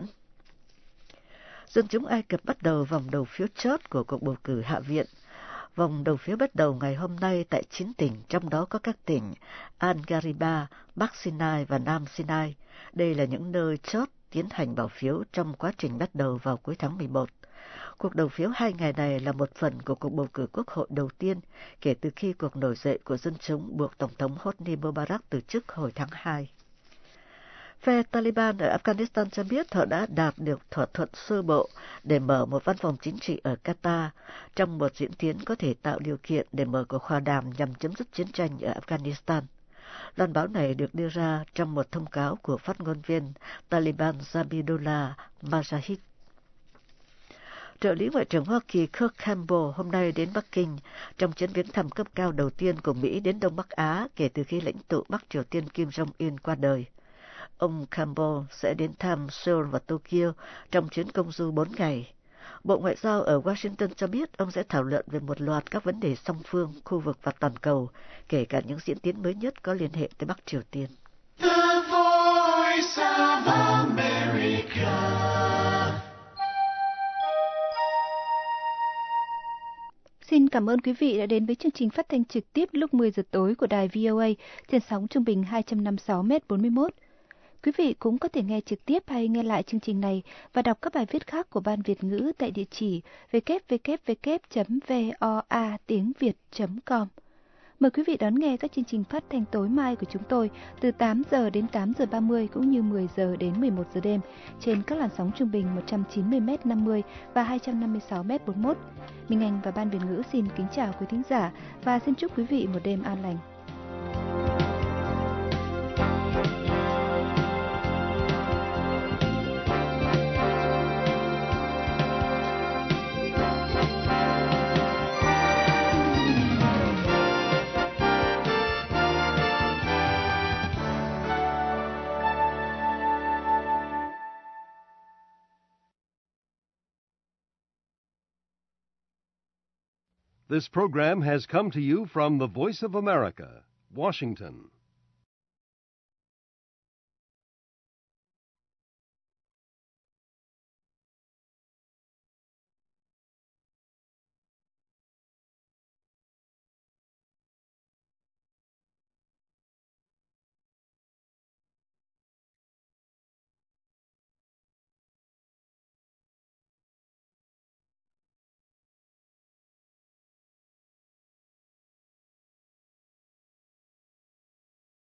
Dân chúng Ai Cập bắt đầu vòng đầu phiếu chót của cuộc bầu cử Hạ viện. Vòng đầu phiếu bắt đầu ngày hôm nay tại chín tỉnh, trong đó có các tỉnh Al-Ghariba, Bắc Sinai và Nam Sinai. Đây là những nơi chót tiến hành bỏ phiếu trong quá trình bắt đầu vào cuối tháng mười một. Cuộc đầu phiếu hai ngày này là một phần của cuộc bầu cử quốc hội đầu tiên kể từ khi cuộc nổi dậy của dân chúng buộc Tổng thống Hosni Mubarak từ chức hồi tháng hai. Phe Taliban ở Afghanistan cho biết họ đã đạt được thỏa thuận sơ bộ để mở một văn phòng chính trị ở Qatar trong một diễn tiến có thể tạo điều kiện để mở cuộc hòa đàm nhằm chấm dứt chiến tranh ở Afghanistan. Loan báo này được đưa ra trong một thông cáo của phát ngôn viên Taliban Zabihullah Mujahid. Trợ lý Ngoại trưởng Hoa Kỳ Kurt Campbell hôm nay đến Bắc Kinh trong chuyến viếng thăm cấp cao đầu tiên của Mỹ đến Đông Bắc Á kể từ khi lãnh tụ Bắc Triều Tiên Kim Jong-un qua đời. Ông Campbell sẽ đến thăm Seoul và Tokyo trong chuyến công du bốn ngày. Bộ Ngoại giao ở Washington cho biết ông sẽ thảo luận về một loạt các vấn đề song phương, khu vực và toàn cầu, kể cả những diễn tiến mới nhất có liên hệ tới Bắc Triều Tiên. The Voice of America. Xin cảm ơn quý vị đã đến với chương trình phát thanh trực tiếp lúc mười giờ tối của đài vê o a trên sóng trung bình hai trăm năm mươi sáu mét bốn mươi mốt. Quý vị cũng có thể nghe trực tiếp hay nghe lại chương trình này và đọc các bài viết khác của Ban Việt ngữ tại địa chỉ w w w chấm voa tiếng việt chấm com. Mời quý vị đón nghe các chương trình phát thanh tối mai của chúng tôi từ tám giờ đến tám giờ ba mươi cũng như mười giờ đến mười một giờ đêm trên các làn sóng trung bình một trăm chín mươi mét năm mươi và hai trăm năm mươi sáu mét bốn mươi mốt. Minh Anh và Ban Việt ngữ xin kính chào quý thính giả và xin chúc quý vị một đêm an lành. This program has come to you from the Voice of America, Washington.